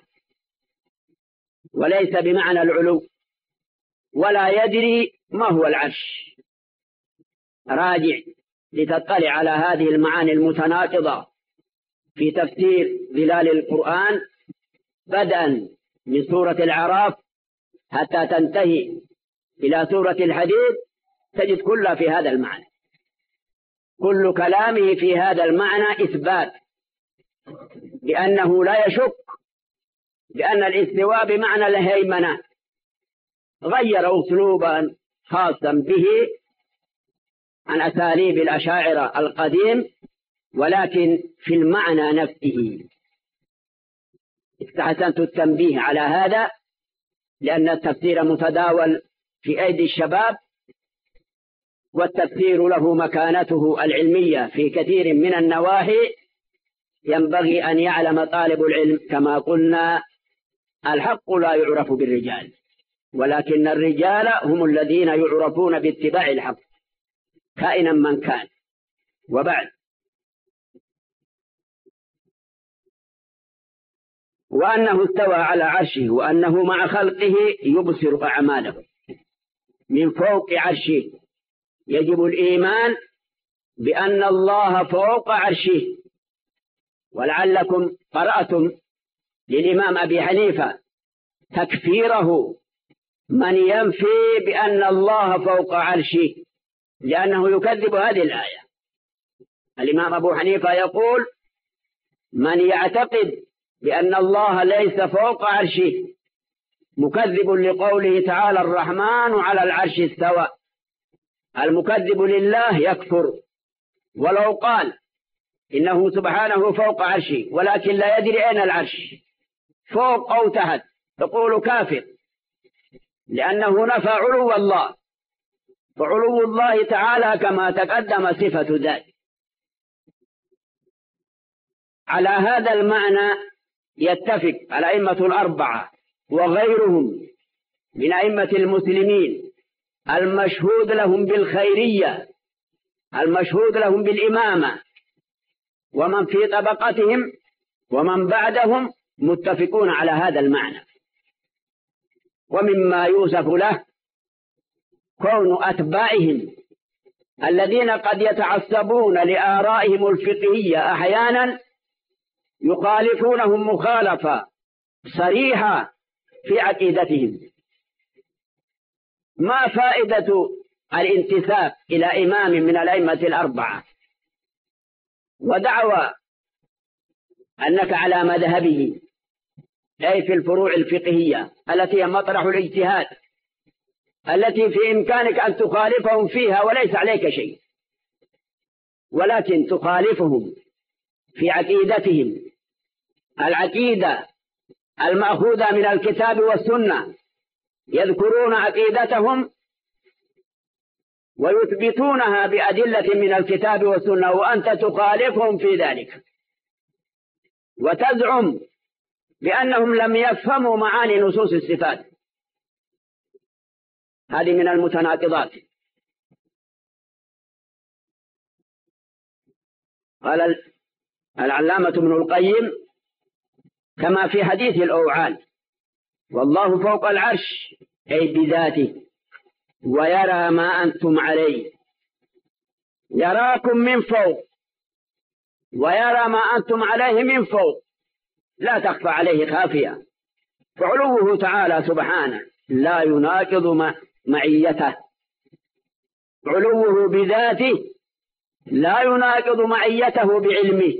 وليس بمعنى العلو، ولا يدري ما هو العرش. راجع لتطلع على هذه المعاني المتناقضة في تفسير ظلال القرآن بدءا من سورة الأعراف حتى تنتهي إلى سورة الحديد، تجد كلها في هذا المعنى، كل كلامه في هذا المعنى إثبات بأنه لا يشك بأن الاستواء بمعنى الهيمنة، غير أسلوبا خاصا به عن أساليب الأشاعرة القديم، ولكن في المعنى نفسه. استحسنت التنبيه على هذا لأن التفسير متداول في أيدي الشباب، والتفسير له مكانته العلمية في كثير من النواحي. ينبغي أن يعلم طالب العلم كما قلنا الحق لا يعرف بالرجال، ولكن الرجال هم الذين يعرفون باتباع الحق كائنا من كان. وبعد، وأنه استوى على عرشه وأنه مع خلقه يبصر أعماله من فوق عرشه. يجب الإيمان بأن الله فوق عرشه. ولعلكم قرأتم للإمام أبي حنيفة تكفيره من ينفي بأن الله فوق عرشه، لأنه يكذب هذه الآية. الإمام أبو حنيفة يقول: من يعتقد بأن الله ليس فوق عرشه مكذب لقوله تعالى: الرحمن على العرش استوى. المكذب لله يكفر ولو قال إنه سبحانه فوق عرشه ولكن لا يدري أين العرش، فوق أو تحت، تقول كافر. لأنه نفى علو الله، وعلو الله تعالى كما تقدم صفة ذات. على هذا المعنى يتفق الأئمة الأربعة وغيرهم من أئمة المسلمين المشهود لهم بالخيرية، المشهود لهم بالإمامة، ومن في طبقتهم ومن بعدهم متفقون على هذا المعنى. ومما يوصف له كون أتباعهم الذين قد يتعصبون لآرائهم الفقهية أحيانا يخالفونهم مخالفة صريحة في عقيدتهم. ما فائدة الانتساب إلى إمام من الأئمة الأربعة ودعوى أنك على مذهبه، أي في الفروع الفقهية التي هي مطرح الاجتهاد، التي في إمكانك أن تخالفهم فيها وليس عليك شيء، ولكن تخالفهم في عقيدتهم، العقيدة المأخوذة من الكتاب والسنة، يذكرون عقيدتهم ويثبتونها بأدلة من الكتاب والسنة، وأنت تخالفهم في ذلك وتزعم بأنهم لم يفهموا معاني نصوص الصفات. هذه من المتناقضات. قال العلامة ابن القيم كما في حديث الأوعال: والله فوق العرش أي بذاته، ويرى ما أنتم عليه، يراكم من فوق ويرى ما أنتم عليه من فوق، لا تخفى عليه خافية. فعلوه تعالى سبحانه لا يناقض معيته، علوه بذاته لا يناقض معيته بعلمه،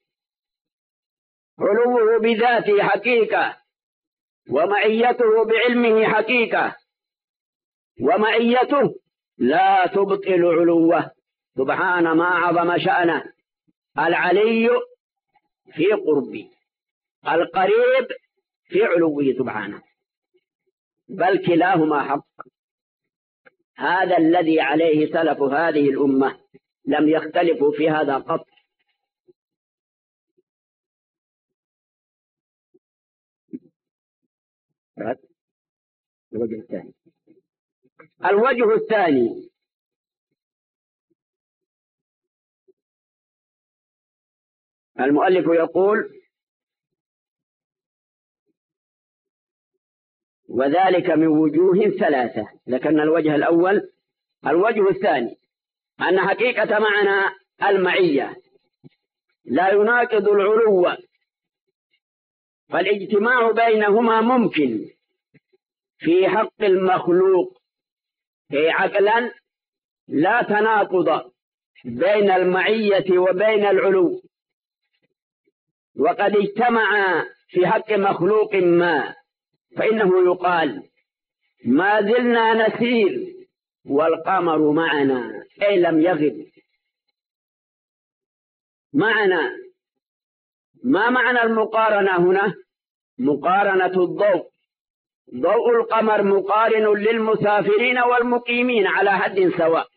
علوه بذاته حقيقة ومعيته بعلمه حقيقة، ومعيته لا تبطل علوه سبحان ما أعظم شأنه. العلي في قربه، القريب في علوه سبحانه، بل كلاهما حق. هذا الذي عليه سلف هذه الأمة، لم يختلفوا في هذا قط. الوجه الثاني الوجه الثاني المؤلف يقول: وذلك من وجوه ثلاثة. لكن الوجه الأول. الوجه الثاني أن حقيقة معنى المعية لا يناقض العلو، فالاجتماع بينهما ممكن في حق المخلوق، أي عقلا لا تناقض بين المعية وبين العلو. وقد اجتمع في حق مخلوق ما، فإنه يقال: ما زلنا نسير والقمر معنا، أي لم يغب معنا. ما معنى المقارنة هنا؟ مقارنة الضوء، ضوء القمر مقارن للمسافرين والمقيمين على حد سواء.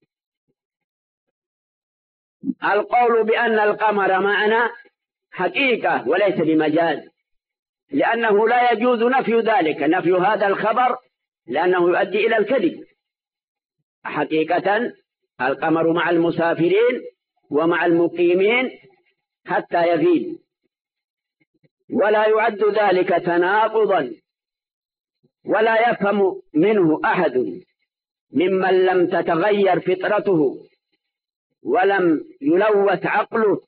القول بأن القمر معنا حقيقة وليس بمجاز، لأنه لا يجوز نفي ذلك، نفي هذا الخبر لأنه يؤدي إلى الكذب. حقيقة القمر مع المسافرين ومع المقيمين حتى يغيب، ولا يعد ذلك تناقضا، ولا يفهم منه أحد ممن لم تتغير فطرته ولم يلوث عقله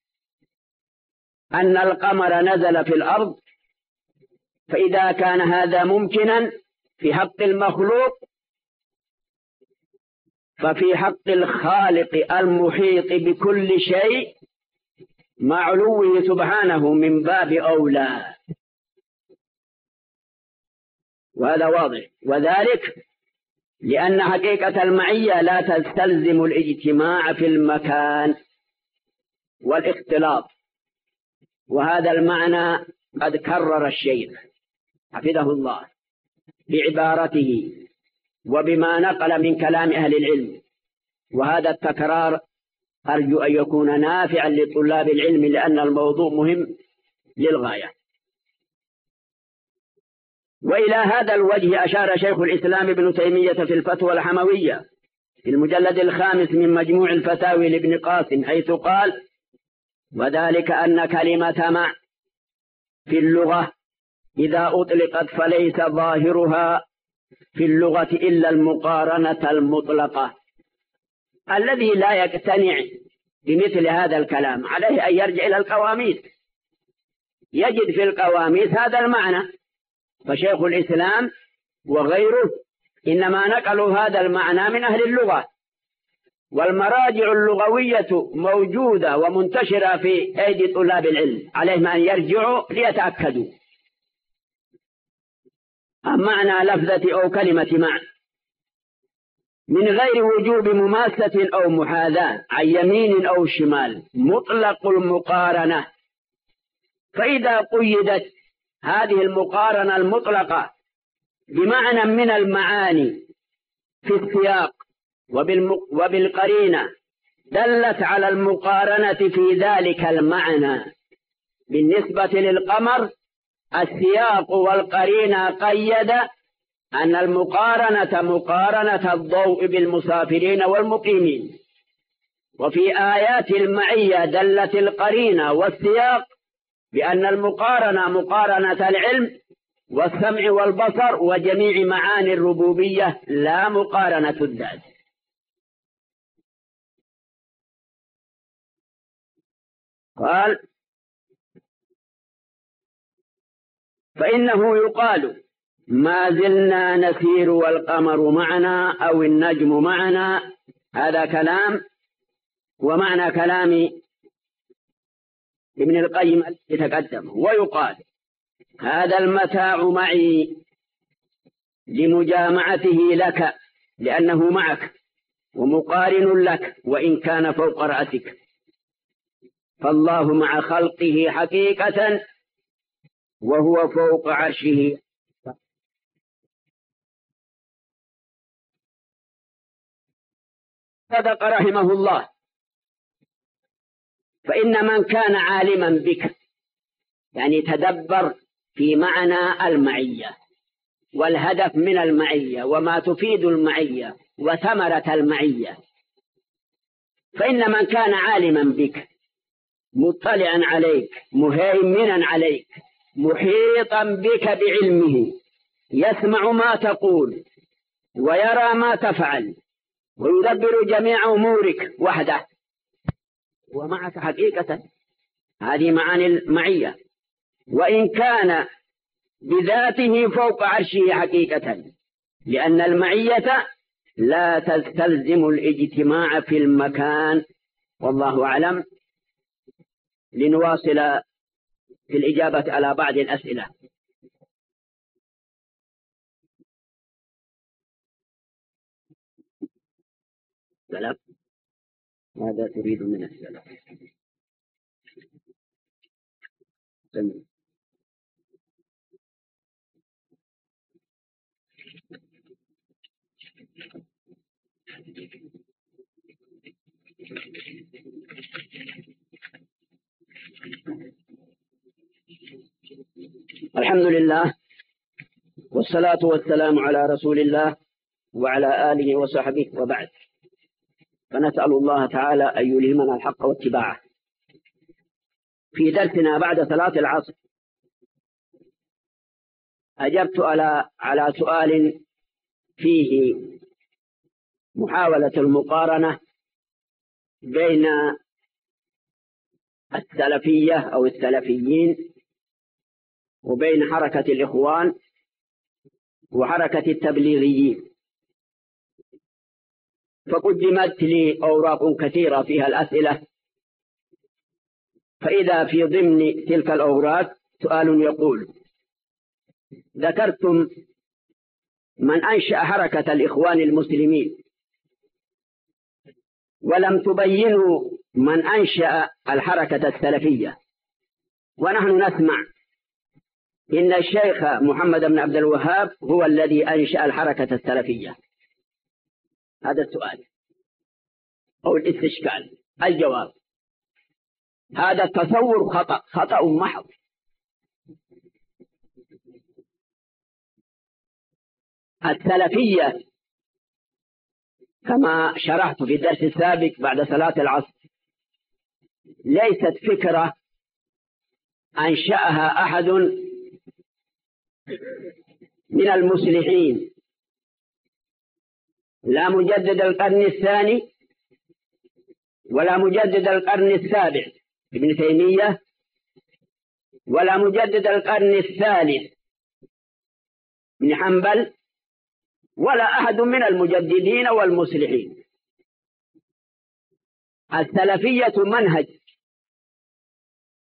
أن القمر نزل في الأرض. فإذا كان هذا ممكنا في حق المخلوق، ففي حق الخالق المحيط بكل شيء مع علوه سبحانه من باب أولى. وهذا واضح. وذلك لأن حقيقة المعية لا تستلزم الاجتماع في المكان والاختلاط، وهذا المعنى قد كرر الشيخ حفظه الله بعبارته وبما نقل من كلام أهل العلم، وهذا التكرار أرجو أن يكون نافعا لطلاب العلم لأن الموضوع مهم للغاية. وإلى هذا الوجه أشار شيخ الإسلام ابن تيمية في الفتوى الحموية في المجلد الخامس من مجموع الفتاوي لابن قاسم، حيث قال: وذلك أن كلمة مع في اللغة إذا أطلقت فليس ظاهرها في اللغة إلا المقارنة المطلقة. الذي لا يقتنع بمثل هذا الكلام عليه أن يرجع إلى القواميس، يجد في القواميس هذا المعنى. فشيخ الإسلام وغيره إنما نقلوا هذا المعنى من أهل اللغة، والمراجع اللغوية موجودة ومنتشرة في أيدي طلاب العلم، عليهم أن يرجعوا ليتأكدوا. معنى لفظة أو كلمة مع من غير وجوب مماسة أو محاذاة عن يمين أو شمال، مطلق المقارنة. فإذا قيدت هذه المقارنة المطلقة بمعنى من المعاني في السياق وبالقرينة دلت على المقارنة في ذلك المعنى. بالنسبة للقمر السياق والقرينة قيد أن المقارنة مقارنة الضوء بالمسافرين والمقيمين، وفي آيات المعية دلت القرينة والسياق بأن المقارنة مقارنة العلم والسمع والبصر وجميع معاني الربوبية، لا مقارنة الذات. قال: فإنه يقال ما زلنا نسير والقمر معنا أو النجم معنا. هذا كلام ومعنى كلام ابن القيم يتقدم. ويقال هذا المتاع معي لمجامعته لك لأنه معك ومقارن لك وإن كان فوق رأسك، فالله مع خلقه حقيقة وهو فوق عرشه. صدق رحمه الله. فإن من كان عالما بك، يعني تدبر في معنى المعية والهدف من المعية وما تفيد المعية وثمرة المعية، فإن من كان عالما بك مطلعا عليك مهيمنا عليك محيطا بك بعلمه، يسمع ما تقول ويرى ما تفعل ويدبر جميع أمورك وحده ومعك حقيقة، هذه معاني المعية. وإن كان بذاته فوق عرشه حقيقة، لأن المعية لا تستلزم الاجتماع في المكان. والله أعلم. لنواصل في الإجابة على بعض الأسئلة. سلام. ماذا تريد من السلام؟ سلام. الحمد لله والصلاة والسلام على رسول الله وعلى آله وصحبه وبعد. فنسأل الله تعالى أن يلهمنا الحق واتباعه. في درسنا بعد صلاة العصر أجبت على على سؤال فيه محاولة المقارنة بين السلفية أو السلفيين وبين حركة الإخوان وحركة التبليغيين، فقدمت لي أوراق كثيرة فيها الأسئلة. فإذا في ضمن تلك الأوراق سؤال يقول: ذكرتم من أنشأ حركة الإخوان المسلمين ولم تبينوا من أنشأ الحركة السلفية، ونحن نسمع إن الشيخ محمد بن عبد الوهاب هو الذي أنشأ الحركة السلفية. هذا السؤال أو الاستشكال. الجواب: هذا التصور خطأ، خطأ محض. السلفية كما شرحت في الدرس السابق بعد صلاة العصر ليست فكرة أنشأها أحد من المصلحين، لا مجدد القرن الثاني ولا مجدد القرن السابع ابن تيمية، ولا مجدد القرن الثالث ابن حنبل، ولا أحد من المجددين والمصلحين. السلفية منهج